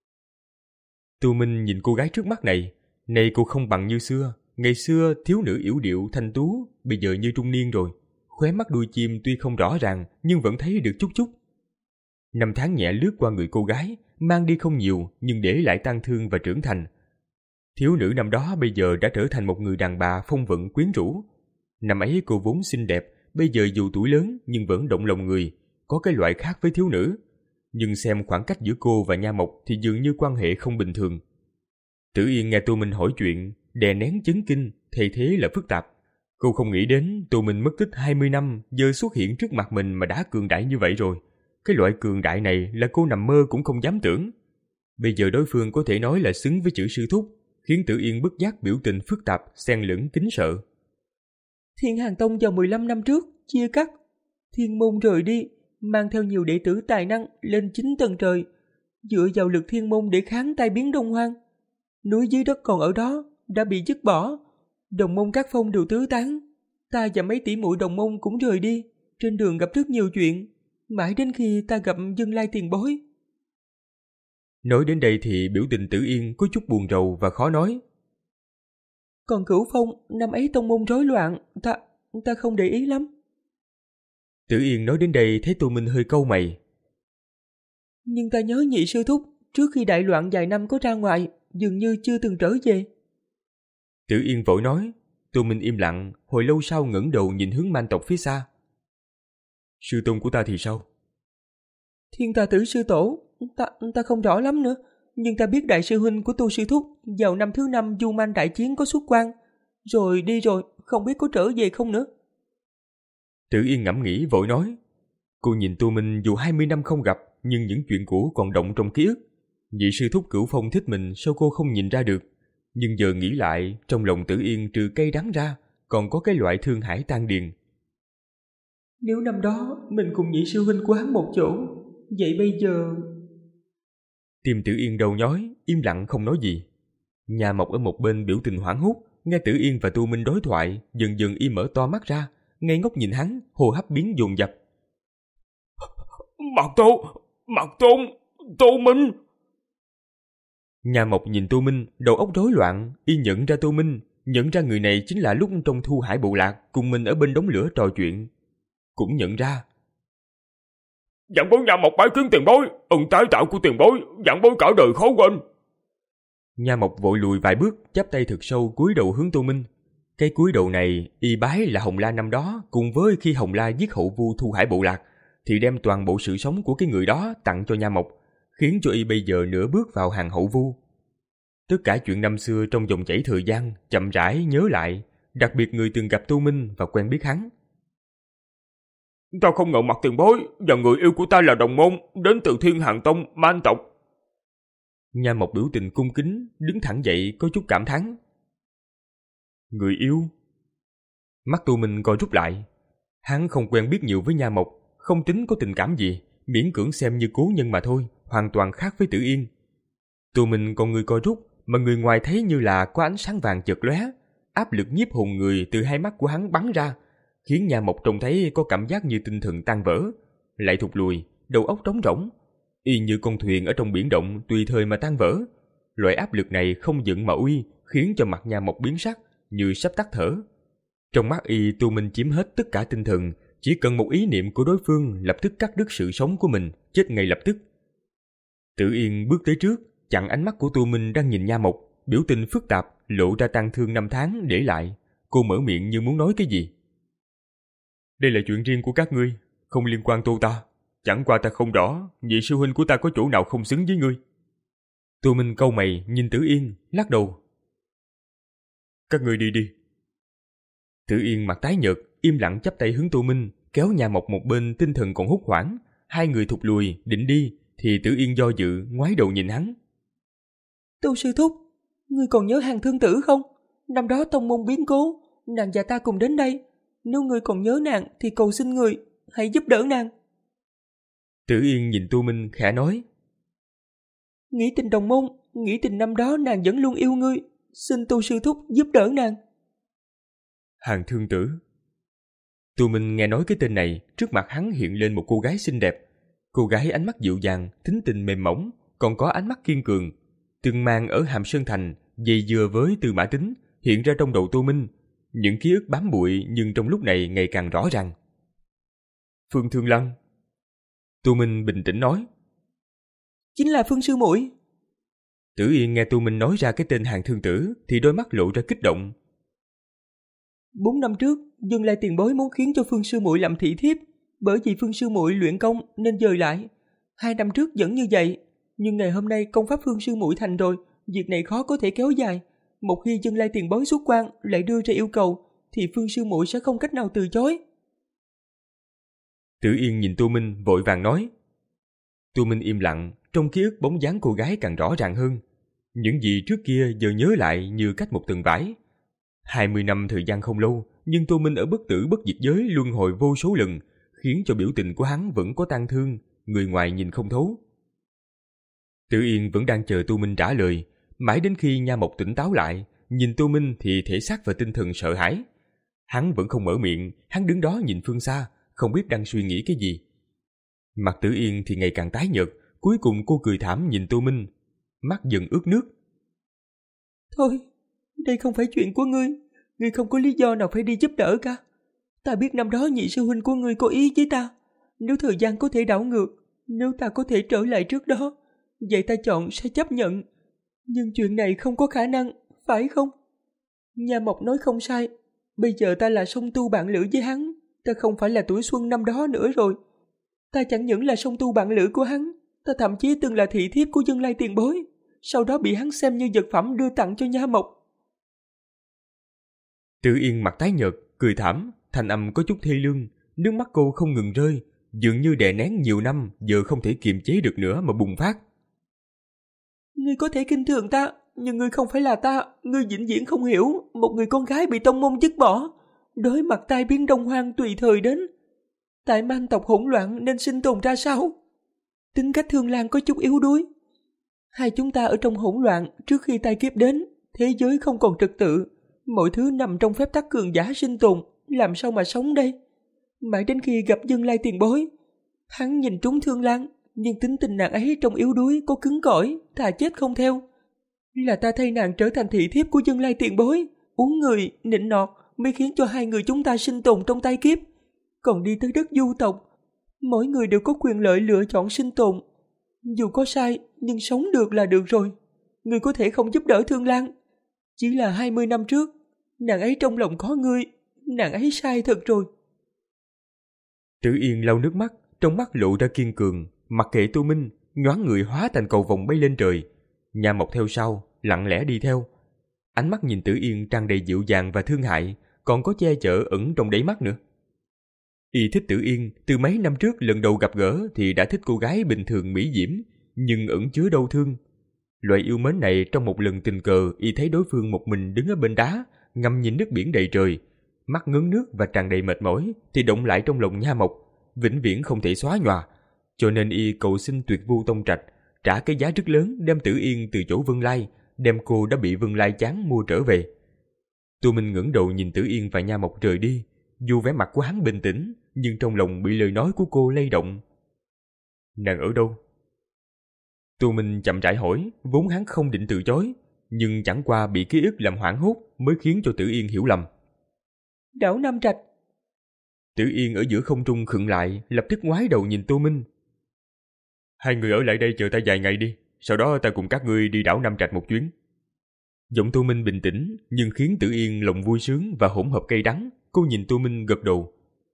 Tô Minh nhìn cô gái trước mắt này, nay cô không bằng như xưa. Ngày xưa thiếu nữ yểu điệu thanh tú, bây giờ như trung niên rồi. Khóe mắt đuôi chim tuy không rõ ràng, nhưng vẫn thấy được chút chút. Năm tháng nhẹ lướt qua người cô gái, mang đi không nhiều, nhưng để lại tang thương và trưởng thành. Thiếu nữ năm đó bây giờ đã trở thành một người đàn bà phong vận quyến rũ. Năm ấy cô vốn xinh đẹp, bây giờ dù tuổi lớn nhưng vẫn động lòng người, có cái loại khác với thiếu nữ. Nhưng xem khoảng cách giữa cô và Nha Mộc thì dường như quan hệ không bình thường. Tử Yên nghe Tô Minh hỏi chuyện, đè nén chấn kinh, thay thế là phức tạp. Cô không nghĩ đến Tô Minh mất tích hai mươi năm, giờ xuất hiện trước mặt mình mà đã cường đại như vậy rồi. Cái loại cường đại này là cô nằm mơ cũng không dám tưởng. Bây giờ đối phương có thể nói là xứng với chữ sư thúc, khiến Tử Yên bất giác biểu tình phức tạp, xen lẫn kính sợ. Thiên Hàn Tông vào mười lăm năm trước, chia cắt. Thiên môn rời đi, mang theo nhiều đệ tử tài năng lên chín tầng trời, dựa vào lực thiên môn để kháng tai biến Đông Hoang. Núi dưới đất còn ở đó, đã bị dứt bỏ. Đồng môn các phong đều tứ tán. Ta và mấy tỷ muội đồng môn cũng rời đi, trên đường gặp rất nhiều chuyện, mãi đến khi ta gặp Dương Lai tiền bối. Nói đến đây thì biểu tình Tử Yên có chút buồn rầu và khó nói. Còn Cửu Phong, năm ấy tông môn rối loạn, ta, ta không để ý lắm. Tử Yên nói đến đây thấy Tô Minh hơi cau mày. Nhưng ta nhớ nhị sư thúc, trước khi đại loạn vài năm có ra ngoài, dường như chưa từng trở về. Tử Yên vội nói. Tô Minh im lặng, hồi lâu sau ngẩng đầu nhìn hướng man tộc phía xa. Sư tôn của ta thì sao? Thiên Tà Tử sư tổ, ta, ta không rõ lắm nữa, nhưng ta biết đại sư huynh của Tô sư thúc vào năm thứ năm du man đại chiến có xuất quan, rồi đi rồi, không biết có trở về không nữa. Tử Yên ngẫm nghĩ vội nói. Cô nhìn Tô Minh dù hai mươi năm không gặp, nhưng những chuyện cũ còn động trong ký ức. Nhị sư thúc Cửu Phong thích mình sao cô không nhìn ra được? Nhưng giờ nghĩ lại, trong lòng Tử Yên trừ cay đắng ra, còn có cái loại thương hải tan điền. Nếu năm đó mình cùng nhị sư huynh quán một chỗ, vậy bây giờ... Tim Tử Yên đầu nhói, im lặng không nói gì. Nha Mộc ở một bên biểu tình hoảng hốt, nghe Tử Yên và Tô Minh đối thoại, dần dần y mở to mắt ra, ngây ngốc nhìn hắn, hô hấp biến dồn dập. Mặt Tô, Mặt Tôn, Tô Minh. Nha Mộc nhìn Tô Minh, đầu óc rối loạn, y nhận ra Tô Minh, nhận ra người này chính là lúc trong Thu Hải Bộ Lạc cùng mình ở bên đống lửa trò chuyện. Cũng nhận ra. Dặn bối Nha Mộc bái kiến tiền bối, ơn tái tạo của tiền bối, dặn bối cả đời khó quên. Nha Mộc vội lùi vài bước, chắp tay thật sâu cúi đầu hướng Tô Minh. Cái cúi đầu này, y bái là Hồng La năm đó, cùng với khi Hồng La giết hậu vu Thu Hải Bộ Lạc, thì đem toàn bộ sự sống của cái người đó tặng cho Nha Mộc, khiến cho y bây giờ nửa bước vào hàng hậu vu. Tất cả chuyện năm xưa trong dòng chảy thời gian chậm rãi nhớ lại, đặc biệt người từng gặp Tô Minh và quen biết hắn. Ta không ngờ Mặt tiền bối và người yêu của ta là đồng môn, đến từ Thiên Hàn Tông, Man tộc. Nha Mộc biểu tình cung kính, đứng thẳng dậy có chút cảm thán. Người yêu? Mắt Tô Minh co rút lại. Hắn không quen biết nhiều với Nha Mộc, không tính có tình cảm gì, miễn cưỡng xem như cố nhân mà thôi, hoàn toàn khác với Tử Yên. Tô Minh con người co rút, mà người ngoài thấy như là có ánh sáng vàng chợt lóe, áp lực nhiếp hồn người từ hai mắt của hắn bắn ra, khiến Nha Mộc trông thấy có cảm giác như tinh thần tan vỡ, lại thụt lùi, đầu óc trống rỗng, y như con thuyền ở trong biển động tùy thời mà tan vỡ. Loại áp lực này không giận mà uy, khiến cho mặt Nha Mộc biến sắc, như sắp tắt thở. Trong mắt y, Tô Minh chiếm hết tất cả tinh thần, chỉ cần một ý niệm của đối phương lập tức cắt đứt sự sống của mình, chết ngay lập tức. Tử Yên bước tới trước, chặn ánh mắt của Tô Minh đang nhìn Nha Mộc, biểu tình phức tạp, lộ ra tang thương năm tháng để lại. Cô mở miệng như muốn nói cái gì. Đây là chuyện riêng của các ngươi, không liên quan Tô ta. Chẳng qua ta không rõ, vị sư huynh của ta có chỗ nào không xứng với ngươi. Tô Minh cau mày nhìn Tử Yên, lắc đầu. Các ngươi đi đi. Tử Yên mặt tái nhợt, im lặng chắp tay hướng Tô Minh, kéo Nha Mộc một bên tinh thần còn hốt hoảng. Hai người thụt lùi, định đi, thì Tử Yên do dự, ngoái đầu nhìn hắn. Tô sư thúc, ngươi còn nhớ Hàng Thương Tử không? Năm đó tông môn biến cố, nàng và ta cùng đến đây. Nếu ngươi còn nhớ nàng thì cầu xin ngươi, hãy giúp đỡ nàng. Tử Yên nhìn Tô Minh khẽ nói. Nghĩ tình đồng môn, nghĩ tình năm đó nàng vẫn luôn yêu ngươi, xin Tô sư thúc giúp đỡ nàng. Hàng Thương Tử. Tô Minh nghe nói cái tên này, trước mặt hắn hiện lên một cô gái xinh đẹp. Cô gái ánh mắt dịu dàng, tính tình mềm mỏng, còn có ánh mắt kiên cường. Từng mang ở Hàm Sơn Thành, dây dưa với Tư Mã Tính, hiện ra trong đầu Tô Minh. Những ký ức bám bụi nhưng trong lúc này ngày càng rõ ràng. Phương Thương Lăng. Tô Minh bình tĩnh nói. Chính là Phương sư muội. Tử Yên nghe Tô Minh nói ra cái tên Hàng Thương Tử thì đôi mắt lộ ra kích động. Bốn năm trước, Dương Lai tiền bối muốn khiến cho Phương sư muội làm thị thiếp, bởi vì Phương sư muội luyện công nên dời lại. Hai năm trước vẫn như vậy, nhưng ngày hôm nay công pháp Phương sư muội thành rồi, việc này khó có thể kéo dài. Một khi Dương Lai tiền bối xuất quan lại đưa ra yêu cầu, thì Phương sư muội sẽ không cách nào từ chối. Tử Yên nhìn Tô Minh vội vàng nói. Tô Minh im lặng, trong ký ức bóng dáng cô gái càng rõ ràng hơn. Những gì trước kia giờ nhớ lại như cách một tầng vải. Hai mươi năm thời gian không lâu, nhưng Tô Minh ở bất tử bất diệt giới luân hồi vô số lần, khiến cho biểu tình của hắn vẫn có tang thương, người ngoài nhìn không thấu. Tử Yên vẫn đang chờ Tô Minh trả lời, mãi đến khi Nha Mộc tỉnh táo lại, nhìn Tô Minh thì thể xác và tinh thần sợ hãi. Hắn vẫn không mở miệng, hắn đứng đó nhìn phương xa, không biết đang suy nghĩ cái gì. Mặt Tử Yên thì ngày càng tái nhợt, cuối cùng cô cười thảm nhìn Tô Minh, mắt dần ướt nước. Thôi, đây không phải chuyện của ngươi, ngươi không có lý do nào phải đi giúp đỡ cả. Ta biết năm đó nhị sư huynh của ngươi có ý với ta, nếu thời gian có thể đảo ngược, nếu ta có thể trở lại trước đó, vậy ta chọn sẽ chấp nhận. Nhưng chuyện này không có khả năng, phải không? Nha Mộc nói không sai, bây giờ ta là song tu bạn lữ với hắn, ta không phải là tuổi xuân năm đó nữa rồi. Ta chẳng những là song tu bạn lữ của hắn, ta thậm chí từng là thị thiếp của Dương Lai tiền bối, sau đó bị hắn xem như vật phẩm đưa tặng cho Nha Mộc. Tử Yên mặt tái nhợt, cười thảm, thanh âm có chút thê lương, nước mắt cô không ngừng rơi, dường như đè nén nhiều năm giờ không thể kiềm chế được nữa mà bùng phát. Ngươi có thể kinh thường ta, nhưng ngươi không phải là ta, ngươi vĩnh viễn không hiểu một người con gái bị tông môn dứt bỏ, đối mặt tai biến đông hoang tùy thời đến. Tại mang tộc hỗn loạn nên sinh tồn ra sao? Tính cách Thương Lan có chút yếu đuối. Hai chúng ta ở trong hỗn loạn trước khi tai kiếp đến, thế giới không còn trật tự, mọi thứ nằm trong phép tắc cường giả sinh tồn, làm sao mà sống đây? Mãi đến khi gặp Dương Lai tiền bối, hắn nhìn trúng Thương Lan, nhưng tính tình nàng ấy trong yếu đuối có cứng cỏi, thà chết không theo. Là ta thay nàng trở thành thị thiếp của Dương Lai tiền bối, uống người, nịnh nọt mới khiến cho hai người chúng ta sinh tồn trong tai kiếp. Còn đi tới đất du tộc, mỗi người đều có quyền lợi lựa chọn sinh tồn. Dù có sai, nhưng sống được là được rồi. Ngươi có thể không giúp đỡ Thương Lan. Chỉ là hai mươi năm trước, nàng ấy trong lòng có ngươi, nàng ấy sai thật rồi. Tử Yên lau nước mắt, trong mắt lộ ra kiên cường, mặc kệ Tô Minh, nhoáng người hóa thành cầu vồng bay lên trời. Nha Mộc theo sau, lặng lẽ đi theo. Ánh mắt nhìn Tử Yên tràn đầy dịu dàng và thương hại, còn có che chở ẩn trong đáy mắt nữa. Y thích Tử Yên, từ mấy năm trước lần đầu gặp gỡ thì đã thích cô gái bình thường mỹ diễm, nhưng ẩn chứa đau thương. Loại yêu mến này trong một lần tình cờ Y thấy đối phương một mình đứng ở bên đá, ngắm nhìn nước biển đầy trời, mắt ngấn nước và tràn đầy mệt mỏi, thì động lại trong lòng Nha Mộc, vĩnh viễn không thể xóa nhòa, cho nên y cầu xin Tuyệt Vu Tông Trạch trả cái giá rất lớn đem Tử Yên từ chỗ Vân Lai, đem cô đã bị Vân Lai chán mua trở về. Tô Minh ngẩng đầu nhìn Tử Yên và Nha Mộc rời đi, dù vẻ mặt của hắn bình tĩnh, nhưng trong lòng bị lời nói của cô lay động. Nàng ở đâu? Tô Minh chậm rãi hỏi, vốn hắn không định từ chối, nhưng chẳng qua bị ký ức làm hoảng hốt mới khiến cho Tử Yên hiểu lầm. Đảo Nam Trạch. Tử Yên ở giữa không trung khựng lại, lập tức ngoái đầu nhìn Tô Minh. Hai người ở lại đây chờ ta vài ngày đi, sau đó ta cùng các ngươi đi đảo Nam Trạch một chuyến. Giọng Tô Minh bình tĩnh, nhưng khiến Tử Yên lòng vui sướng và hỗn hợp cay đắng. Cô nhìn Tô Minh gật đầu.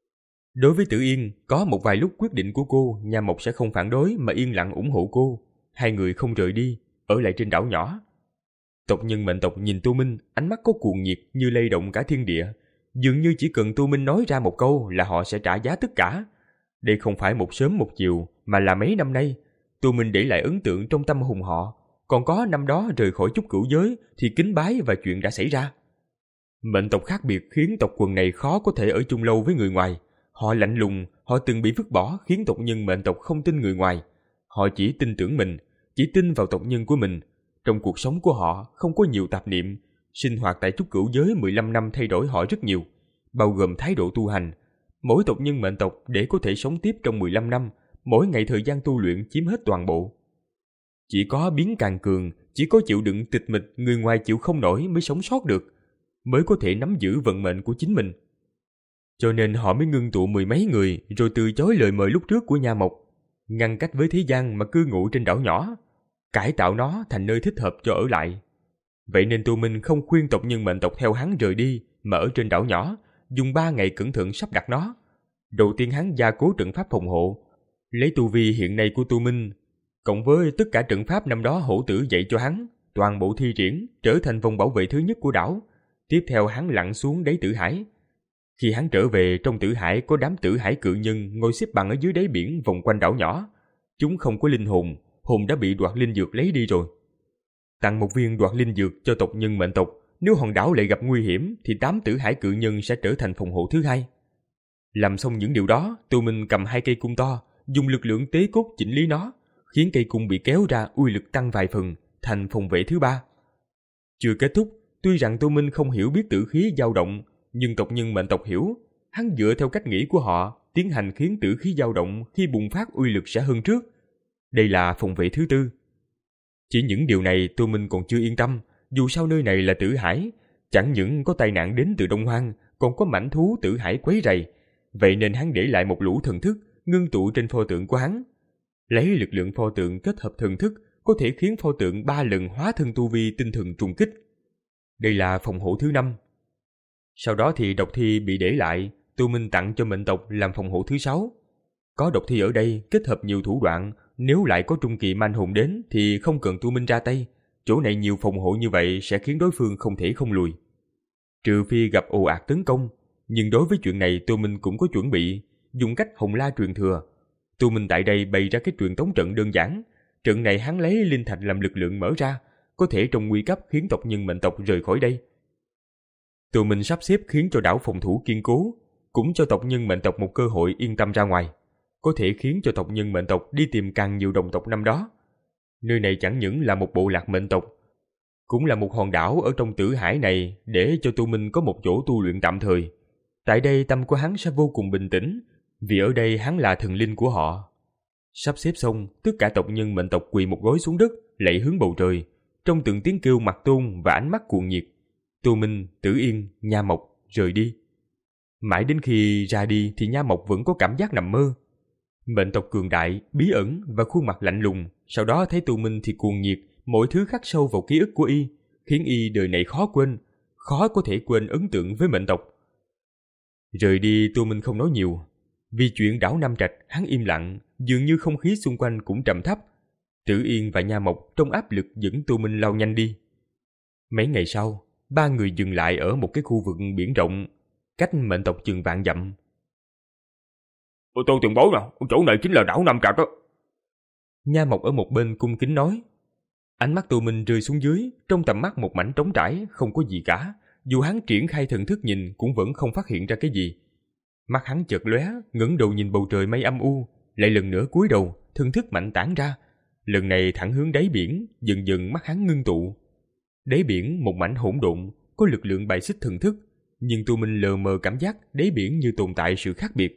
Đối với Tử Yên, có một vài lúc quyết định của cô, Nha Mộc sẽ không phản đối mà yên lặng ủng hộ cô. Hai người không rời đi, ở lại trên đảo nhỏ. Tộc nhân mệnh tộc nhìn Tô Minh, ánh mắt có cuồng nhiệt như lay động cả thiên địa. Dường như chỉ cần Tô Minh nói ra một câu là họ sẽ trả giá tất cả. Đây không phải một sớm một chiều, mà là mấy năm nay. Tô Minh để lại ấn tượng trong tâm hồn họ. Còn có năm đó rời khỏi Chúc Cửu Giới thì kính bái và chuyện đã xảy ra. Mệnh tộc khác biệt khiến tộc quần này khó có thể ở chung lâu với người ngoài. Họ lạnh lùng, họ từng bị vứt bỏ khiến tộc nhân mệnh tộc không tin người ngoài. Họ chỉ tin tưởng mình, chỉ tin vào tộc nhân của mình. Trong cuộc sống của họ không có nhiều tạp niệm. Sinh hoạt tại Chúc Cửu Giới mười lăm năm thay đổi họ rất nhiều, bao gồm thái độ tu hành. Mỗi tộc nhân mệnh tộc để có thể sống tiếp trong mười lăm năm, mỗi ngày thời gian tu luyện chiếm hết toàn bộ. Chỉ có biến càng cường, chỉ có chịu đựng tịch mịch người ngoài chịu không nổi mới sống sót được, mới có thể nắm giữ vận mệnh của chính mình. Cho nên họ mới ngưng tụ mười mấy người rồi từ chối lời mời lúc trước của Nha Mộc, ngăn cách với thế gian mà cư ngụ trên đảo nhỏ, cải tạo nó thành nơi thích hợp cho ở lại. Vậy nên Tô Minh không khuyên tộc nhân mệnh tộc theo hắn rời đi, mà ở trên đảo nhỏ, dùng ba ngày cẩn thận sắp đặt nó. Đầu tiên hắn gia cố trận pháp phòng hộ, lấy tu vi hiện nay của Tô Minh, cộng với tất cả trận pháp năm đó hổ tử dạy cho hắn, toàn bộ thi triển, trở thành vòng bảo vệ thứ nhất của đảo. Tiếp theo hắn lặn xuống đáy Tử Hải. Khi hắn trở về, trong Tử Hải có đám Tử Hải cự nhân ngồi xếp bằng ở dưới đáy biển vòng quanh đảo nhỏ. Chúng không có linh hồn, hồn đã bị đoạt linh dược lấy đi rồi. Tặng một viên đoạt linh dược cho tộc nhân mệnh tộc, nếu hòn đảo lại gặp nguy hiểm thì tám Tử Hải cự nhân sẽ trở thành phòng hộ thứ hai. Làm xong những điều đó, Tô Minh cầm hai cây cung to, dùng lực lượng tế cốt chỉnh lý nó, khiến cây cung bị kéo ra uy lực tăng vài phần, thành phòng vệ thứ ba. Chưa kết thúc, tuy rằng Tô Minh không hiểu biết tử khí dao động, nhưng tộc nhân mệnh tộc hiểu. Hắn dựa theo cách nghĩ của họ, tiến hành khiến tử khí dao động khi bùng phát uy lực sẽ hơn trước. Đây là phòng vệ thứ tư. Chỉ những điều này Tô Minh còn chưa yên tâm, dù sao nơi này là Tử Hải, chẳng những có tai nạn đến từ Đông Hoang, còn có mãnh thú Tử Hải quấy rầy. Vậy nên hắn để lại một lũ thần thức, ngưng tụ trên pho tượng của hắn. Lấy lực lượng pho tượng kết hợp thần thức, có thể khiến pho tượng ba lần hóa thân tu vi tinh thần trùng kích. Đây là phòng hộ thứ năm. Sau đó thì độc thi bị để lại, Tô Minh tặng cho mệnh tộc làm phòng hộ thứ sáu. Có độc thi ở đây kết hợp nhiều thủ đoạn, nếu lại có trung kỳ man hồn đến thì không cần Tô Minh ra tay. Chỗ này nhiều phòng hộ như vậy sẽ khiến đối phương không thể không lùi. Trừ phi gặp ồ ạt tấn công, nhưng đối với chuyện này Tô Minh cũng có chuẩn bị, dùng cách Hồng La truyền thừa. Tô Minh tại đây bày ra cái truyền tống trận đơn giản. Trận này hắn lấy linh thạch làm lực lượng mở ra, có thể trong nguy cấp khiến tộc nhân mệnh tộc rời khỏi đây. Tô Minh sắp xếp khiến cho đảo phòng thủ kiên cố, cũng cho tộc nhân mệnh tộc một cơ hội yên tâm ra ngoài, có thể khiến cho tộc nhân mệnh tộc đi tìm càng nhiều đồng tộc năm đó. Nơi này chẳng những là một bộ lạc mệnh tộc, cũng là một hòn đảo ở trong Tử Hải này để cho Tô Minh có một chỗ tu luyện tạm thời. Tại đây tâm của hắn sẽ vô cùng bình tĩnh, vì ở đây hắn là thần linh của họ. Sắp xếp xong, tất cả tộc nhân mệnh tộc quỳ một gối xuống đất, lạy hướng bầu trời, trong từng tiếng kêu mặc tôn và ánh mắt cuồng nhiệt. Tô Minh, Tử Yên, Nha Mộc rời đi. Mãi đến khi ra đi thì Nha Mộc vẫn có cảm giác nằm mơ. Mệnh tộc cường đại, bí ẩn và khuôn mặt lạnh lùng, sau đó thấy Tô Minh thì cuồng nhiệt, mọi thứ khắc sâu vào ký ức của y, khiến y đời này khó quên, khó có thể quên ấn tượng với mệnh tộc. Rời đi Tô Minh không nói nhiều, vì chuyện đảo Nam Trạch hắn im lặng, dường như không khí xung quanh cũng trầm thấp. Tử Yên và Nha Mộc trong áp lực dẫn Tô Minh lao nhanh đi. Mấy ngày sau, ba người dừng lại ở một cái khu vực biển rộng, cách mệnh tộc chừng vạn dặm. Tôi tiền bối nè, chỗ này chính là đảo Nam Trạch đó. Nha Mộc ở một bên cung kính nói. Ánh mắt Tô Minh rơi xuống dưới, trong tầm mắt một mảnh trống trải, không có gì cả. Dù hắn triển khai thần thức nhìn cũng vẫn không phát hiện ra cái gì. Mắt hắn chợt lóe, ngẩng đầu nhìn bầu trời mây âm u, lại lần nữa cúi đầu, thần thức mạnh tản ra. Lần này thẳng hướng đáy biển, dần dần mắt hắn ngưng tụ. Đáy biển một mảnh hỗn độn, có lực lượng bài xích thần thức, nhưng Tô Minh lờ mờ cảm giác đáy biển như tồn tại sự khác biệt.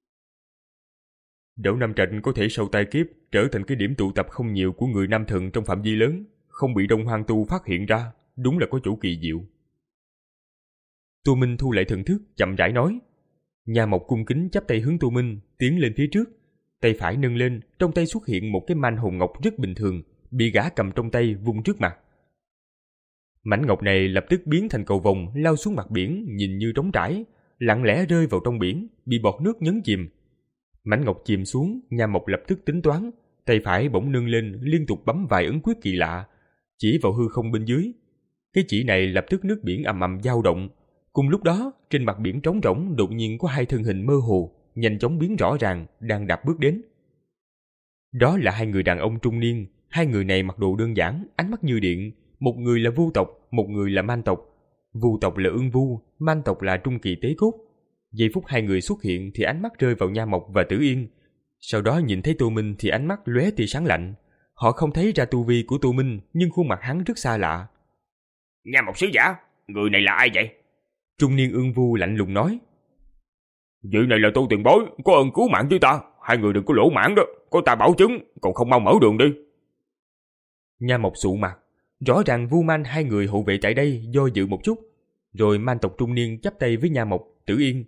Đảo Nam Trạch có thể sau tai kiếp trở thành cái điểm tụ tập không nhiều của người Nam Thần trong phạm vi lớn, không bị Đông Hoang Tu phát hiện ra, đúng là có chỗ kỳ diệu. Tô Minh thu lại thần thức, chậm rãi nói. Nha Mộc cung kính chắp tay hướng Tô Minh, tiến lên phía trước, tay phải nâng lên, trong tay xuất hiện một cái man hồn ngọc rất bình thường, bị gã cầm trong tay vung trước mặt. Mảnh ngọc này lập tức biến thành cầu vồng lao xuống mặt biển, nhìn như trống trải, lặng lẽ rơi vào trong biển, bị bọt nước nhấn chìm. Mảnh ngọc chìm xuống, Nha Mộc lập tức tính toán, tay phải bỗng nâng lên, liên tục bấm vài ấn quyết kỳ lạ, chỉ vào hư không bên dưới. Cái chỉ này lập tức nước biển ầm ầm dao động. Cùng lúc đó, trên mặt biển trống rỗng đột nhiên có hai thân hình mơ hồ, nhanh chóng biến rõ ràng, đang đạp bước đến. Đó là hai người đàn ông trung niên, hai người này mặc đồ đơn giản, ánh mắt như điện, một người là Vu tộc, một người là Man tộc. Vu tộc là Ưng Vu, Man tộc là Trung Kỳ Tế Cốt. Giây phút hai người xuất hiện thì ánh mắt rơi vào Nha Mộc và Tử Yên. Sau đó nhìn thấy Tô Minh thì ánh mắt lóe tia sáng lạnh. Họ không thấy ra tu vi của Tô Minh, nhưng khuôn mặt hắn rất xa lạ. Nha Mộc sứ giả, người này là ai vậy? Trung niên Ưng Vu lạnh lùng nói. Vị này là Tô tiền bối, có ơn cứu mạng với ta, hai người đừng có lỗ mãn đó, có ta bảo chứng, còn không mau mở đường đi. Nha Mộc sụ mặt, rõ ràng Vu Man hai người hộ vệ tại đây do dự một chút, rồi Man tộc trung niên chắp tay với Nha Mộc, Tử Yên.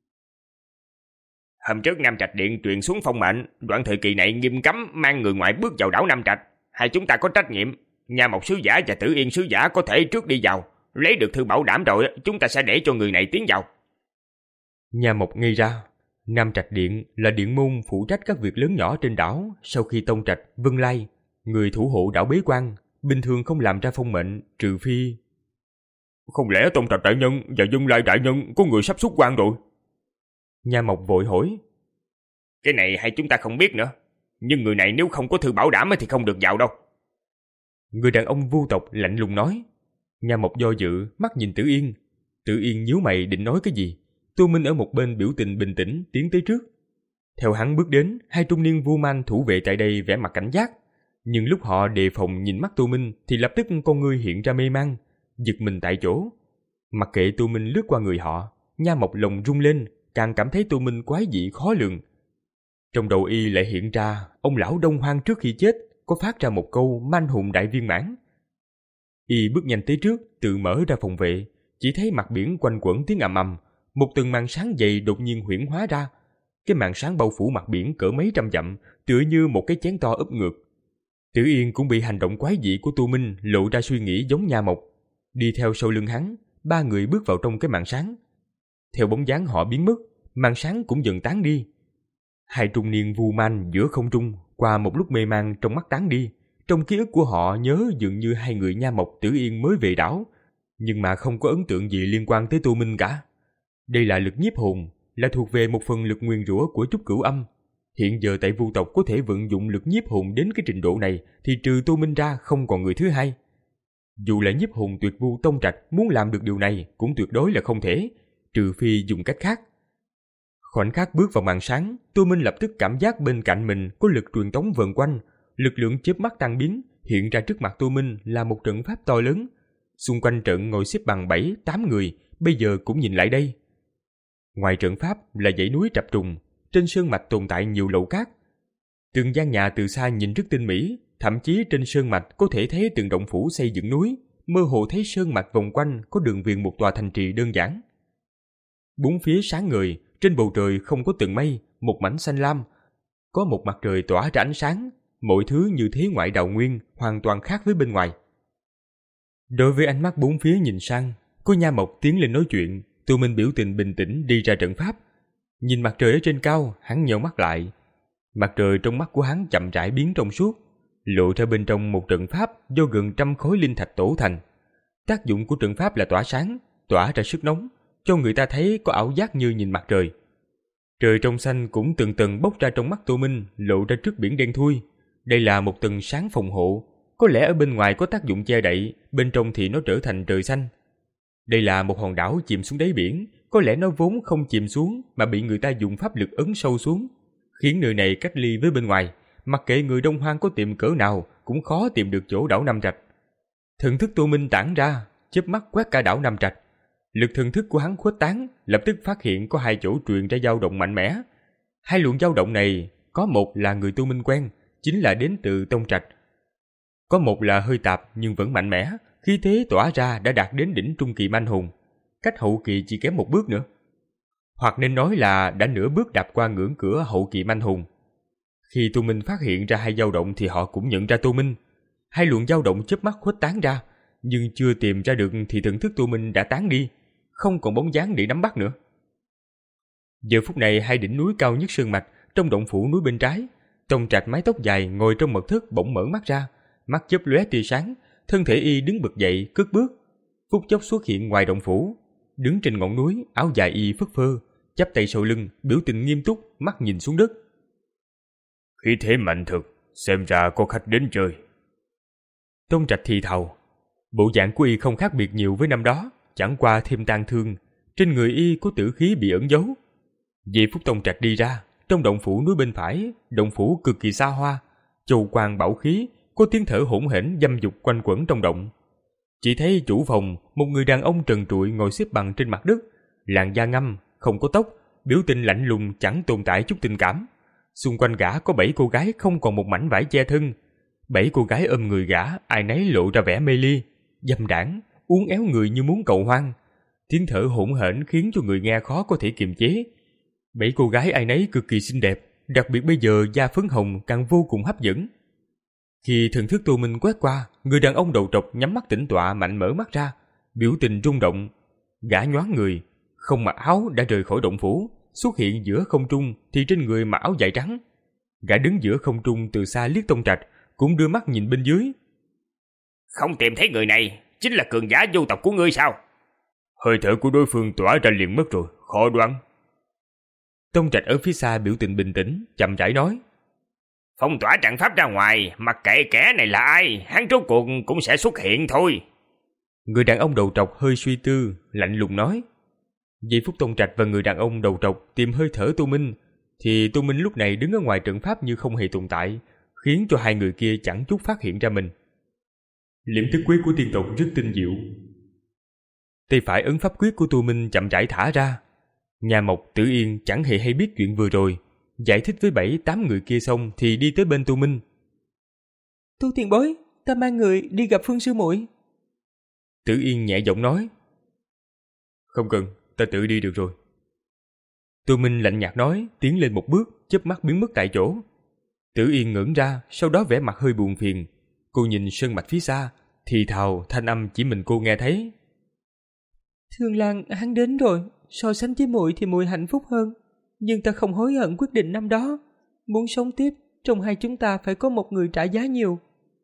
Hôm trước Nam Trạch Điện truyền xuống phong mệnh, đoạn thời kỳ này nghiêm cấm mang người ngoại bước vào đảo Nam Trạch, hai chúng ta có trách nhiệm. Nha Mộc sứ giả và Tử Yên sứ giả có thể trước đi vào, lấy được thư bảo đảm rồi chúng ta sẽ để cho người này tiến vào. Nha Mộc ngây ra. Nam Trạch Điện là điện môn phụ trách các việc lớn nhỏ trên đảo. Sau khi Tông Trạch, Vân Lai, người thủ hộ đảo bế quan, bình thường không làm ra phong mệnh, trừ phi... Không lẽ Tông Trạch đại nhân và Vân Lai đại nhân có người sắp xuất quan rồi? Nha Mộc vội hỏi. Cái này hay chúng ta không biết nữa, nhưng người này nếu không có thư bảo đảm thì không được vào đâu. Người đàn ông Vu tộc lạnh lùng nói. Nha Mộc do dự, mắt nhìn Tử Yên. Tử Yên nhíu mày định nói cái gì. Tô Minh ở một bên biểu tình bình tĩnh tiến tới trước. Theo hắn bước đến, hai trung niên Vu Man thủ vệ tại đây vẻ mặt cảnh giác. Nhưng lúc họ đề phòng nhìn mắt Tô Minh thì lập tức con ngươi hiện ra mê man, giật mình tại chỗ. Mặc kệ Tô Minh lướt qua người họ, Nha Mộc lòng rung lên, càng cảm thấy Tô Minh quái dị khó lường. Trong đầu y lại hiện ra ông lão Đông Hoang trước khi chết có phát ra một câu manh hùng đại viên mãn. Y bước nhanh tới trước, tự mở ra phòng vệ, chỉ thấy mặt biển quanh quẩn tiếng ầm ầm, một tầng màn sáng dày đột nhiên huyễn hóa ra. Cái màn sáng bao phủ mặt biển cỡ mấy trăm dặm, tựa như một cái chén to úp ngược. Tử Yên cũng bị hành động quái dị của Tô Minh lộ ra suy nghĩ giống Nha Mộc. Đi theo sau lưng hắn, ba người bước vào trong cái màn sáng. Theo bóng dáng họ biến mất, màn sáng cũng dần tán đi. Hai trung niên Vu Man giữa không trung, qua một lúc mê man trong mắt tán đi. Trong ký ức của họ nhớ dường như hai người Nha Mộc Tử Yên mới về đảo, nhưng mà không có ấn tượng gì liên quan tới Tô Minh cả. Đây là lực nhiếp hồn, là thuộc về một phần lực nguyền rủa của Trúc Cửu Âm. Hiện giờ tại Vu tộc có thể vận dụng lực nhiếp hồn đến cái trình độ này thì trừ Tô Minh ra không còn người thứ hai. Dù là nhiếp hồn tuyệt vu Tông Trạch muốn làm được điều này cũng tuyệt đối là không thể, trừ phi dùng cách khác. Khoảnh khắc bước vào màn sáng, Tô Minh lập tức cảm giác bên cạnh mình có lực truyền tống vần quanh, lực lượng chớp mắt tan biến, hiện ra trước mặt Tô Minh là một trận pháp to lớn. Xung quanh trận ngồi xếp bằng bảy, tám người, bây giờ cũng nhìn lại đây. Ngoài trận pháp là dãy núi trập trùng, trên sơn mạch tồn tại nhiều lầu cát. Từng gian nhà từ xa nhìn rất tinh mỹ, thậm chí trên sơn mạch có thể thấy từng động phủ xây dựng núi, mơ hồ thấy sơn mạch vòng quanh có đường viền một tòa thành trì đơn giản. Bốn phía sáng ngời, trên bầu trời không có từng mây, một mảnh xanh lam, có một mặt trời tỏa ra ánh sáng, mọi thứ như thế ngoại đạo nguyên, hoàn toàn khác với bên ngoài. Đối với ánh mắt bốn phía nhìn sang, có Nha Mộc tiến lên nói chuyện. Tô Minh biểu tình bình tĩnh đi ra trận pháp. Nhìn mặt trời ở trên cao, hắn nheo mắt lại. Mặt trời trong mắt của hắn chậm rãi biến trong suốt, lộ ra bên trong một trận pháp do gần trăm khối linh thạch tổ thành. Tác dụng của trận pháp là tỏa sáng, tỏa ra sức nóng, cho người ta thấy có ảo giác như nhìn mặt trời. Trời trong xanh cũng từng tầng bốc ra trong mắt Tô Minh, lộ ra trước biển đen thui. Đây là một tầng sáng phòng hộ, có lẽ ở bên ngoài có tác dụng che đậy, bên trong thì nó trở thành trời xanh. Đây là một hòn đảo chìm xuống đáy biển, có lẽ nó vốn không chìm xuống mà bị người ta dùng pháp lực ấn sâu xuống, khiến nơi này cách ly với bên ngoài, mặc kệ người Đông Hoang có tìm cỡ nào cũng khó tìm được chỗ đảo Nam Trạch. Thần thức Tô Minh tản ra, chớp mắt quét cả đảo Nam Trạch. Lực thần thức của hắn khuếch tán, lập tức phát hiện có hai chỗ truyền ra dao động mạnh mẽ. Hai luồng dao động này, có một là người Tô Minh quen, chính là đến từ Tông Trạch. Có một là hơi tạp nhưng vẫn mạnh mẽ, khí thế tỏa ra đã đạt đến đỉnh trung kỳ manh hùng, cách hậu kỳ chỉ kém một bước nữa. Hoặc nên nói là đã nửa bước đạp qua ngưỡng cửa hậu kỳ manh hùng. Khi Tô Minh phát hiện ra hai dao động thì họ cũng nhận ra Tô Minh. Hai luồng dao động chớp mắt khuếch tán ra, nhưng chưa tìm ra được thì thần thức Tô Minh đã tán đi, không còn bóng dáng để nắm bắt nữa. Giờ phút này hai đỉnh núi cao nhất sơn mạch trong động phủ núi bên trái, Tông Trạch mái tóc dài ngồi trong mật thất bỗng mở mắt ra, mắt chớp lóe tia sáng, thân thể y đứng bật dậy cất bước, phút chốc xuất hiện ngoài động phủ, đứng trên ngọn núi, áo dài y phất phơ, chắp tay sau lưng, biểu tình nghiêm túc, mắt nhìn xuống đất. Khí thế mạnh thực, xem ra có khách đến chơi. Tông Trạch thì thào, bộ dạng của y không khác biệt nhiều với năm đó, chẳng qua thêm tang thương, trên người y có tử khí bị ẩn giấu. Vì phút Tông Trạch đi ra, trong động phủ núi bên phải, động phủ cực kỳ xa hoa, châu quang bảo khí, có tiếng thở hỗn hển dâm dục quanh quẩn trong động. Chỉ thấy chủ phòng, một người đàn ông trần trụi ngồi xếp bằng trên mặt đất, làn da ngăm, không có tóc, biểu tình lạnh lùng chẳng tồn tại chút tình cảm. Xung quanh gã có bảy cô gái không còn một mảnh vải che thân. Bảy cô gái ôm người gã, ai nấy lộ ra vẻ mê ly, dâm đãng, uốn éo người như muốn cầu hoang. Tiếng thở hỗn hển khiến cho người nghe khó có thể kiềm chế. Bảy cô gái ai nấy cực kỳ xinh đẹp, đặc biệt bây giờ da phấn hồng càng vô cùng hấp dẫn. Khi thần thức Tô Minh quét qua, người đàn ông đầu trọc nhắm mắt tĩnh tọa mạnh mở mắt ra, biểu tình rung động. Gã nhoáng người, không mặc áo đã rời khỏi động phủ, xuất hiện giữa không trung thì trên người mặc áo dài trắng. Gã đứng giữa không trung từ xa liếc Tông Trạch, cũng đưa mắt nhìn bên dưới. Không tìm thấy người này, chính là cường giả vô tộc của ngươi sao? Hơi thở của đối phương tỏa ra liền mất rồi, khó đoán. Tông Trạch ở phía xa biểu tình bình tĩnh, chậm rãi nói. Phong tỏa trận pháp ra ngoài, mặc kệ kẻ này là ai, hắn rốt cuộc cũng sẽ xuất hiện thôi. Người đàn ông đầu trọc hơi suy tư, lạnh lùng nói. Vì phút Tông Trạch và người đàn ông đầu trọc tìm hơi thở Tô Minh, thì Tô Minh lúc này đứng ở ngoài trận pháp như không hề tồn tại, khiến cho hai người kia chẳng chút phát hiện ra mình. Liễm thức quyết của tiên tộc rất tinh diệu. Tay phải ấn pháp quyết của Tô Minh chậm rãi thả ra. Nhà Mộc, Tử Yên chẳng hề hay biết chuyện vừa rồi, giải thích với bảy tám người kia xong thì đi tới bên Tô Minh. Tô tiền bối, ta mang người đi gặp Phương sư muội. Tử Yên nhẹ giọng nói. Không cần, ta tự đi được rồi. Tô Minh lạnh nhạt nói, tiến lên một bước, chớp mắt biến mất tại chỗ. Tử Yên ngẩng ra, sau đó vẻ mặt hơi buồn phiền. Cô nhìn sơn mạch phía xa, thì thào thanh âm chỉ mình cô nghe thấy. Thương Lan hắn đến rồi, so sánh với muội thì muội hạnh phúc hơn, nhưng ta không hối hận quyết định năm đó. Muốn sống tiếp, trong hai chúng ta phải có một người trả giá nhiều.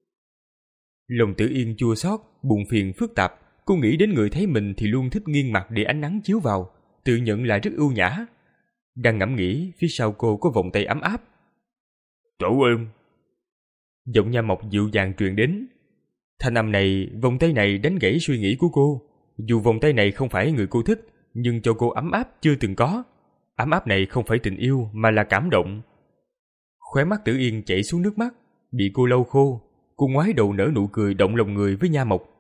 Lòng Tử Yên chua xót, buồn phiền phức tạp. Cô nghĩ đến người thấy mình thì luôn thích nghiêng mặt để ánh nắng chiếu vào, tự nhận là rất ưu nhã. Đang ngẫm nghĩ, phía sau cô có vòng tay ấm áp. Chủ em. Giọng Nha Mộc dịu dàng truyền đến. Thanh âm này, vòng tay này đánh gãy suy nghĩ của cô. Dù vòng tay này không phải người cô thích, nhưng cho cô ấm áp chưa từng có. Ấm áp này không phải tình yêu mà là cảm động. Khóe mắt Tử Yên chảy xuống nước mắt, bị cô lau khô. Cô ngoái đầu nở nụ cười động lòng người với Nha Mộc.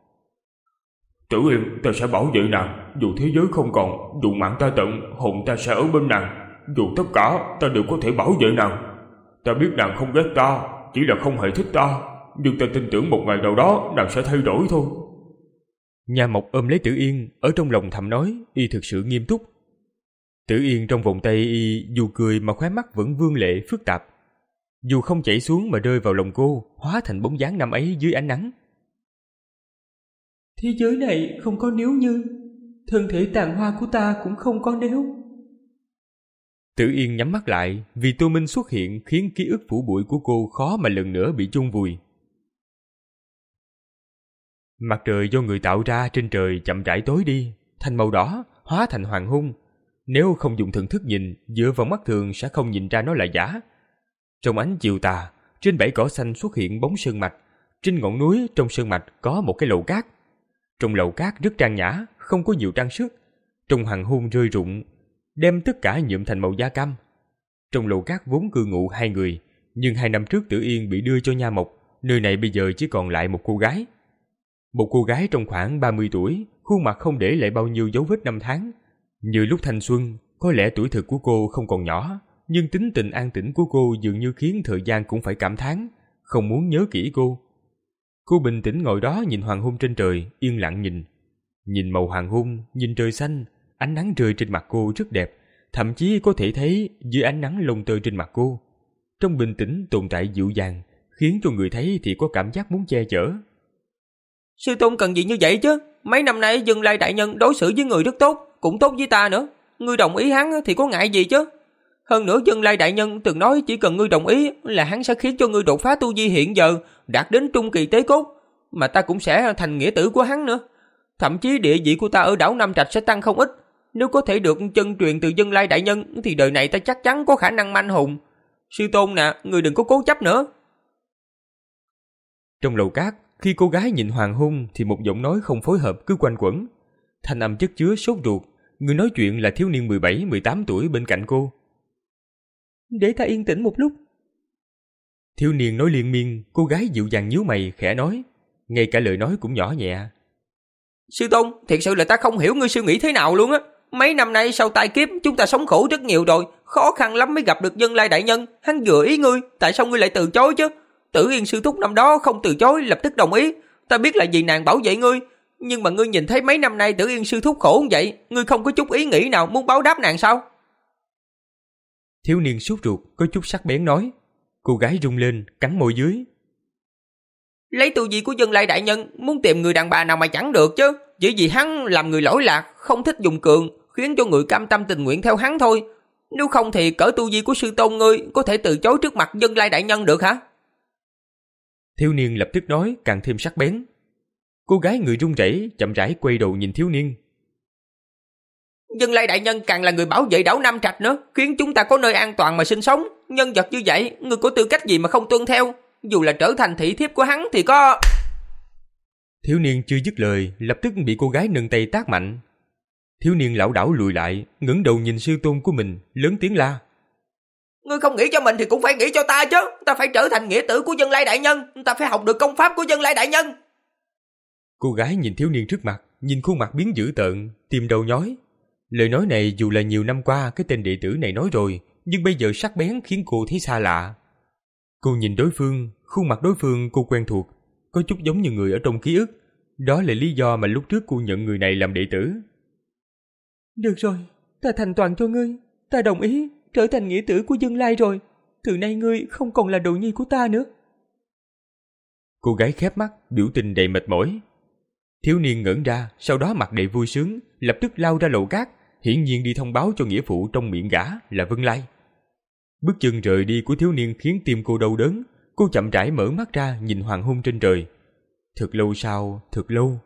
Tử Yên, ta sẽ bảo vệ nàng. Dù thế giới không còn, dù mạng ta tận, hồn ta sẽ ở bên nàng. Dù tất cả, ta đều có thể bảo vệ nàng. Ta biết nàng không ghét ta, chỉ là không hề thích ta. Nhưng ta tin tưởng một ngày nào đó nàng sẽ thay đổi thôi. Nha Mộc ôm lấy Tử Yên, ở trong lòng thầm nói, y thực sự nghiêm túc. Tử Yên trong vòng tay y dù cười mà khóe mắt vẫn vương lệ phức tạp. Dù không chảy xuống mà rơi vào lòng cô, hóa thành bóng dáng năm ấy dưới ánh nắng. Thế giới này không có nếu như, thân thể tàn hoa của ta cũng không có nếu. Tử Yên nhắm mắt lại, vì Tô Minh xuất hiện khiến ký ức phủ bụi của cô khó mà lần nữa bị chôn vùi. Mặt trời do người tạo ra trên trời chậm rãi tối đi, thành màu đỏ, hóa thành hoàng hôn. Nếu không dùng thần thức nhìn, dựa vào mắt thường sẽ không nhìn ra nó là giả. Trong ánh chiều tà, trên bãi cỏ xanh xuất hiện bóng sơn mạch. Trên ngọn núi trong sơn mạch có một cái lầu cát. Trong lầu cát rất trang nhã, không có nhiều trang sức. trong hoàng hôn rơi rụng, đem tất cả nhuộm thành màu da cam. Trong lầu cát vốn cư ngụ hai người, nhưng hai năm trước Tử Yên bị đưa cho Nha Mộc, nơi này bây giờ chỉ còn lại một cô gái. Một cô gái trong khoảng ba mươi tuổi, khuôn mặt không để lại bao nhiêu dấu vết năm tháng. Như lúc thanh xuân, có lẽ tuổi thực của cô không còn nhỏ, nhưng tính tình an tĩnh của cô dường như khiến thời gian cũng phải cảm thán, không muốn nhớ kỹ cô. Cô bình tĩnh ngồi đó nhìn hoàng hôn trên trời, yên lặng nhìn. Nhìn màu hoàng hôn, nhìn trời xanh, ánh nắng rơi trên mặt cô rất đẹp, thậm chí có thể thấy dưới ánh nắng lông tơ trên mặt cô. Trong bình tĩnh tồn tại dịu dàng, khiến cho người thấy thì có cảm giác muốn che chở. Sư tôn cần gì như vậy chứ? Mấy năm nay Dương Lai đại nhân đối xử với người rất tốt, cũng tốt với ta nữa. Ngươi đồng ý hắn thì có ngại gì chứ? Hơn nữa Dương Lai đại nhân từng nói chỉ cần ngươi đồng ý là hắn sẽ khiến cho ngươi đột phá tu vi hiện giờ, đạt đến trung kỳ tế cốt, mà ta cũng sẽ thành nghĩa tử của hắn nữa. Thậm chí địa vị của ta ở đảo Nam Trạch sẽ tăng không ít. Nếu có thể được chân truyền từ Dương Lai đại nhân thì đời này ta chắc chắn có khả năng manh hùng. Sư tôn nè, ngươi đừng có cố chấp nữa. Trong lầu cát, khi cô gái nhìn hoàng hôn thì một giọng nói không phối hợp cứ quanh quẩn. Thanh âm chất chứa sốt ruột, người nói chuyện là thiếu niên mười bảy mười tám tuổi bên cạnh cô. Để ta yên tĩnh một lúc. Thiếu niên nói liên miên, cô gái dịu dàng nhíu mày khẽ nói, ngay cả lời nói cũng nhỏ nhẹ. Sư tôn, thiệt sự là ta không hiểu ngươi suy nghĩ thế nào luôn á. Mấy năm nay sau tai kiếp chúng ta sống khổ rất nhiều rồi, khó khăn lắm mới gặp được Dương Lai đại nhân. Hắn vừa ý ngươi, tại sao ngươi lại từ chối chứ? Tử Yên sư thúc năm đó không từ chối, lập tức đồng ý. Ta biết là vì nàng bảo vệ ngươi, nhưng mà ngươi nhìn thấy mấy năm nay Tử Yên sư thúc khổ như vậy, ngươi không có chút ý nghĩ nào muốn báo đáp nàng sao? Thiếu niên sốt ruột có chút sắc bén nói. Cô gái rung lên, cắn môi dưới. Lấy tu vi của Dương Lai đại nhân, muốn tìm người đàn bà nào mà chẳng được chứ. Chỉ vì hắn làm người lỗi lạc, không thích dùng cường, khiến cho người cam tâm tình nguyện theo hắn thôi. Nếu không thì cỡ tu vi của sư tôn ngươi có thể từ chối trước mặt Dương Lai đại nhân được hả? Thiếu niên lập tức nói càng thêm sắc bén. Cô gái người run rẩy chậm rãi quay đầu nhìn thiếu niên. Dương Lai đại nhân càng là người bảo vệ đảo Nam Trạch nữa, khiến chúng ta có nơi an toàn mà sinh sống. Nhân vật như vậy, ngươi có tư cách gì mà không tuân theo? Dù là trở thành thị thiếp của hắn thì có... Thiếu niên chưa dứt lời, lập tức bị cô gái nâng tay tát mạnh. Thiếu niên lảo đảo lùi lại, ngẩng đầu nhìn sư tôn của mình, lớn tiếng la. Ngươi không nghĩ cho mình thì cũng phải nghĩ cho ta chứ. Ta phải trở thành nghĩa tử của Dương Lai đại nhân, ta phải học được công pháp của Dương Lai đại nhân. Cô gái nhìn thiếu niên trước mặt, nhìn khuôn mặt biến dữ tợn, tim đầu nhói. Lời nói này dù là nhiều năm qua cái tên đệ tử này nói rồi, nhưng bây giờ sắc bén khiến cô thấy xa lạ. Cô nhìn đối phương, khuôn mặt đối phương cô quen thuộc, có chút giống như người ở trong ký ức. Đó là lý do mà lúc trước cô nhận người này làm đệ tử. Được rồi, ta thành toàn cho ngươi. Ta đồng ý trở thành nghĩa tử của Dương Lai rồi. Từ nay ngươi không còn là đồ nhi của ta nữa. Cô gái khép mắt, biểu tình đầy mệt mỏi. Thiếu niên ngẩn ra, sau đó mặt đầy vui sướng, lập tức lao ra lầu cát, hiển nhiên đi thông báo cho nghĩa phụ trong miệng gã là Vân Lai. Bước chân rời đi của thiếu niên khiến tim cô đau đớn. Cô chậm rãi mở mắt ra nhìn hoàng hôn trên trời. Thật lâu sau, thật lâu.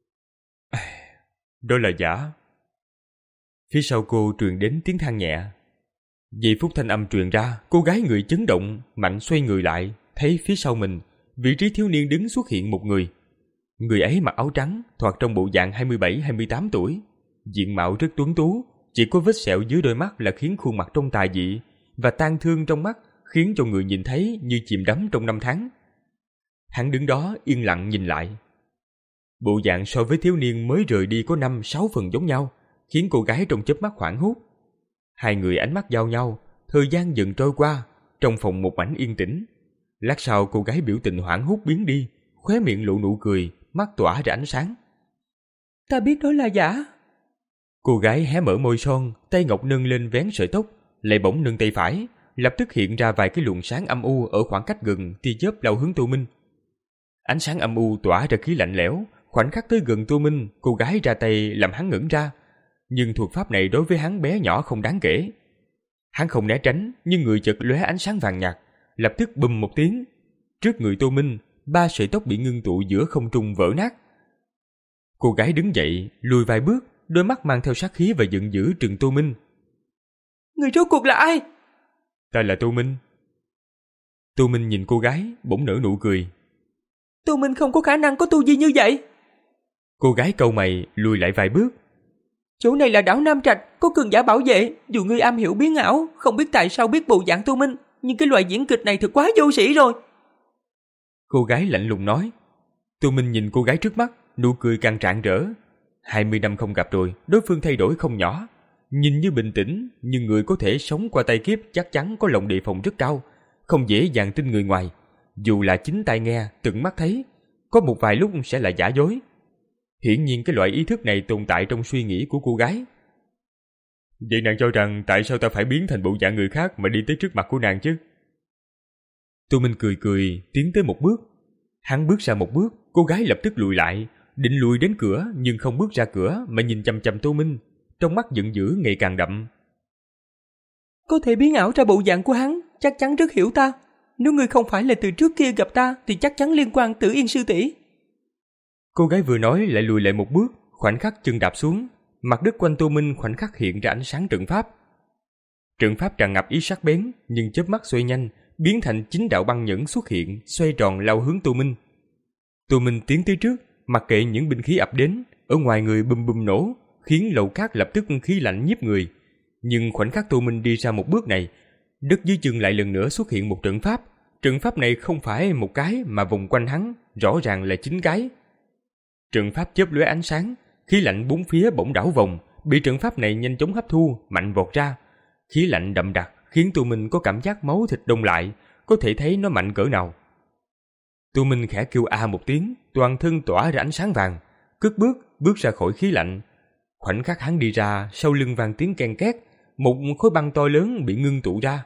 Đó là giả. Phía sau cô truyền đến tiếng than nhẹ. Giây phút thanh âm truyền ra, cô gái người chấn động, mạnh xoay người lại, thấy phía sau mình, vị trí thiếu niên đứng xuất hiện một người. Người ấy mặc áo trắng, thoạt trong bộ dạng hai mươi bảy hai mươi tám tuổi. Diện mạo rất tuấn tú, chỉ có vết sẹo dưới đôi mắt là khiến khuôn mặt trông tà dị, và tang thương trong mắt khiến cho người nhìn thấy như chìm đắm trong năm tháng. Hắn đứng đó yên lặng nhìn lại. Bộ dạng so với thiếu niên mới rời đi có năm sáu phần giống nhau, khiến cô gái trong chớp mắt hoảng hốt. Hai người ánh mắt giao nhau, thời gian dần trôi qua, trong phòng một mảnh yên tĩnh. Lát sau cô gái biểu tình hoảng hốt biến đi, khóe miệng lộ nụ cười, mắt tỏa ra ánh sáng. Ta biết đó là giả. Cô gái hé mở môi son, tay ngọc nâng lên vén sợi tóc, lại bỗng nâng tay phải, lập tức hiện ra vài cái luồng sáng âm u ở khoảng cách gần, tia chớp lao hướng Tô Minh. Ánh sáng âm u tỏa ra khí lạnh lẽo, khoảnh khắc tới gần Tô Minh, cô gái ra tay làm hắn ngẩn ra. Nhưng thuật pháp này đối với hắn bé nhỏ không đáng kể. Hắn không né tránh, nhưng người chợt lóe ánh sáng vàng nhạt, lập tức bùm một tiếng. Trước người Tô Minh, ba sợi tóc bị ngưng tụ giữa không trung vỡ nát. Cô gái đứng dậy, lùi vài bước, đôi mắt mang theo sát khí và giận dữ trừng Tô Minh. Người rốt cuộc là ai? Ta là Tô Minh. Tô Minh nhìn cô gái, bỗng nở nụ cười. Tô Minh không có khả năng có tu vi như vậy. Cô gái cau mày, lùi lại vài bước. Chỗ này là đảo Nam Trạch, có cường giả bảo vệ. Dù ngươi am hiểu biến ảo, không biết tại sao biết bộ dạng Tô Minh, nhưng cái loại diễn kịch này thật quá vô sĩ rồi. Cô gái lạnh lùng nói. Tô Minh nhìn cô gái trước mắt, nụ cười càng rạng rỡ. Hai mươi năm không gặp rồi, đối phương thay đổi không nhỏ. Nhìn như bình tĩnh, nhưng người có thể sống qua tai kiếp chắc chắn có lòng đề phòng rất cao, không dễ dàng tin người ngoài. Dù là chính tai nghe, tận mắt thấy, có một vài lúc sẽ là giả dối. Hiển nhiên cái loại ý thức này tồn tại trong suy nghĩ của cô gái. Vậy nàng cho rằng tại sao ta phải biến thành bộ dạng người khác mà đi tới trước mặt của nàng chứ? Tô Minh cười cười, tiến tới một bước. Hắn bước ra một bước, cô gái lập tức lùi lại, định lùi đến cửa nhưng không bước ra cửa mà nhìn chằm chằm Tô Minh, trong mắt giận dữ ngày càng đậm. Có thể biến ảo ra bộ dạng của hắn, chắc chắn rất hiểu ta. Nếu ngươi không phải là từ trước kia gặp ta thì chắc chắn liên quan Tử Yên sư tỷ. Cô gái vừa nói lại lùi lại một bước, khoảnh khắc chân đạp xuống, mặt đất quanh Tô Minh khoảnh khắc hiện ra ánh sáng trận pháp. Trận pháp tràn ngập ý sắc bén, nhưng chớp mắt xoay nhanh, biến thành chín đạo băng nhẫn xuất hiện, xoay tròn lao hướng Tô Minh. Tô Minh tiến tới trước, mặc kệ những binh khí ập đến, ở ngoài người bùm bùm nổ, khiến lầu cát lập tức khí lạnh nhiếp người. Nhưng khoảnh khắc Tô Minh đi ra một bước này, đất dưới chân lại lần nữa xuất hiện một trận pháp. Trận pháp này không phải một cái mà vòng quanh hắn, rõ ràng là chín cái. Trận pháp chớp lóe ánh sáng, khí lạnh bốn phía bỗng đảo vòng, bị trận pháp này nhanh chóng hấp thu, mạnh vọt ra. Khí lạnh đậm đặc khiến Tô Minh có cảm giác máu thịt đông lại, có thể thấy nó mạnh cỡ nào. Tô Minh khẽ kêu a một tiếng, toàn thân tỏa ra ánh sáng vàng, cất bước bước ra khỏi khí lạnh. Khoảnh khắc hắn đi ra, sau lưng vang tiếng ken két, một khối băng to lớn bị ngưng tụ ra.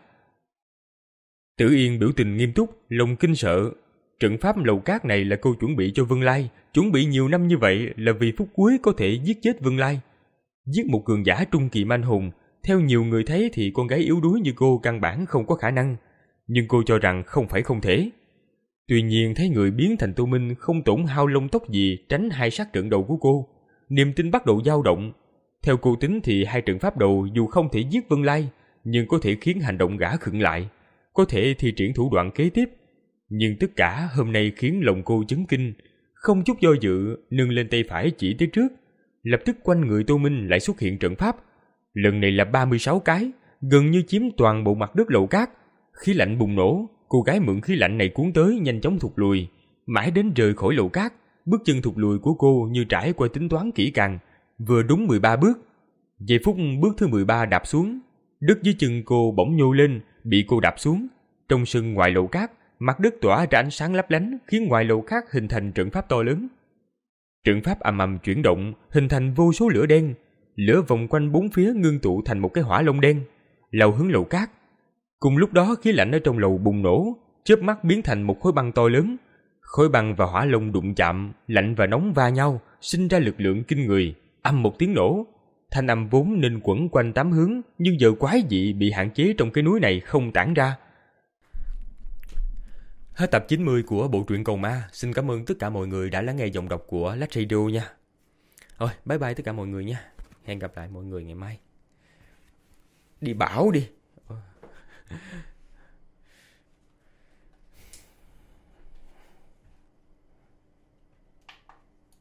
Tử Yên biểu tình nghiêm túc, lòng kinh sợ. Trận pháp lầu cát này là cô chuẩn bị cho Vân Lai, chuẩn bị nhiều năm như vậy là vì phút cuối có thể giết chết Vân Lai. Giết một cường giả trung kỳ manh hùng, theo nhiều người thấy thì con gái yếu đuối như cô căn bản không có khả năng, nhưng cô cho rằng không phải không thể. Tuy nhiên thấy người biến thành Tô Minh không tổn hao lông tóc gì tránh hai sát trận đầu của cô, niềm tin bắt đầu dao động. Theo cô tính thì hai trận pháp đầu dù không thể giết Vân Lai, nhưng có thể khiến hành động gã khựng lại, có thể thi triển thủ đoạn kế tiếp. Nhưng tất cả hôm nay khiến lòng cô chấn kinh, không chút do dự nâng lên tay phải chỉ tới trước. Lập tức quanh người Tô Minh lại xuất hiện trận pháp, lần này là ba mươi sáu cái, gần như chiếm toàn bộ mặt đất lầu cát. Khí lạnh bùng nổ, cô gái mượn khí lạnh này cuốn tới nhanh chóng thụt lùi, mãi đến rời khỏi lầu cát. Bước chân thụt lùi của cô như trải qua tính toán kỹ càng, vừa đúng mười ba bước. Giây phút bước thứ mười ba đạp xuống, đất dưới chân cô bỗng nhô lên, bị cô đạp xuống. Trong sân ngoài lầu cát, mặt đất tỏa ra ánh sáng lấp lánh, khiến ngoài lầu cát hình thành trận pháp to lớn. Trận pháp ầm ầm chuyển động, hình thành vô số lửa đen, lửa vòng quanh bốn phía ngưng tụ thành một cái hỏa long đen, lao hướng lầu cát. Cùng lúc đó khí lạnh ở trong lầu bùng nổ, chớp mắt biến thành một khối băng to lớn. Khối băng và hỏa long đụng chạm, lạnh và nóng va nhau, sinh ra lực lượng kinh người. Âm một tiếng nổ, thanh âm vốn nên quẩn quanh tám hướng, nhưng giờ quái dị bị hạn chế trong cái núi này không tản ra. Hết tập chín mươi của bộ truyện Cầu Ma. Xin cảm ơn tất cả mọi người đã lắng nghe giọng đọc của Lách Radio nha. Rồi, bye bye tất cả mọi người nha. Hẹn gặp lại mọi người ngày mai. Đi bảo đi.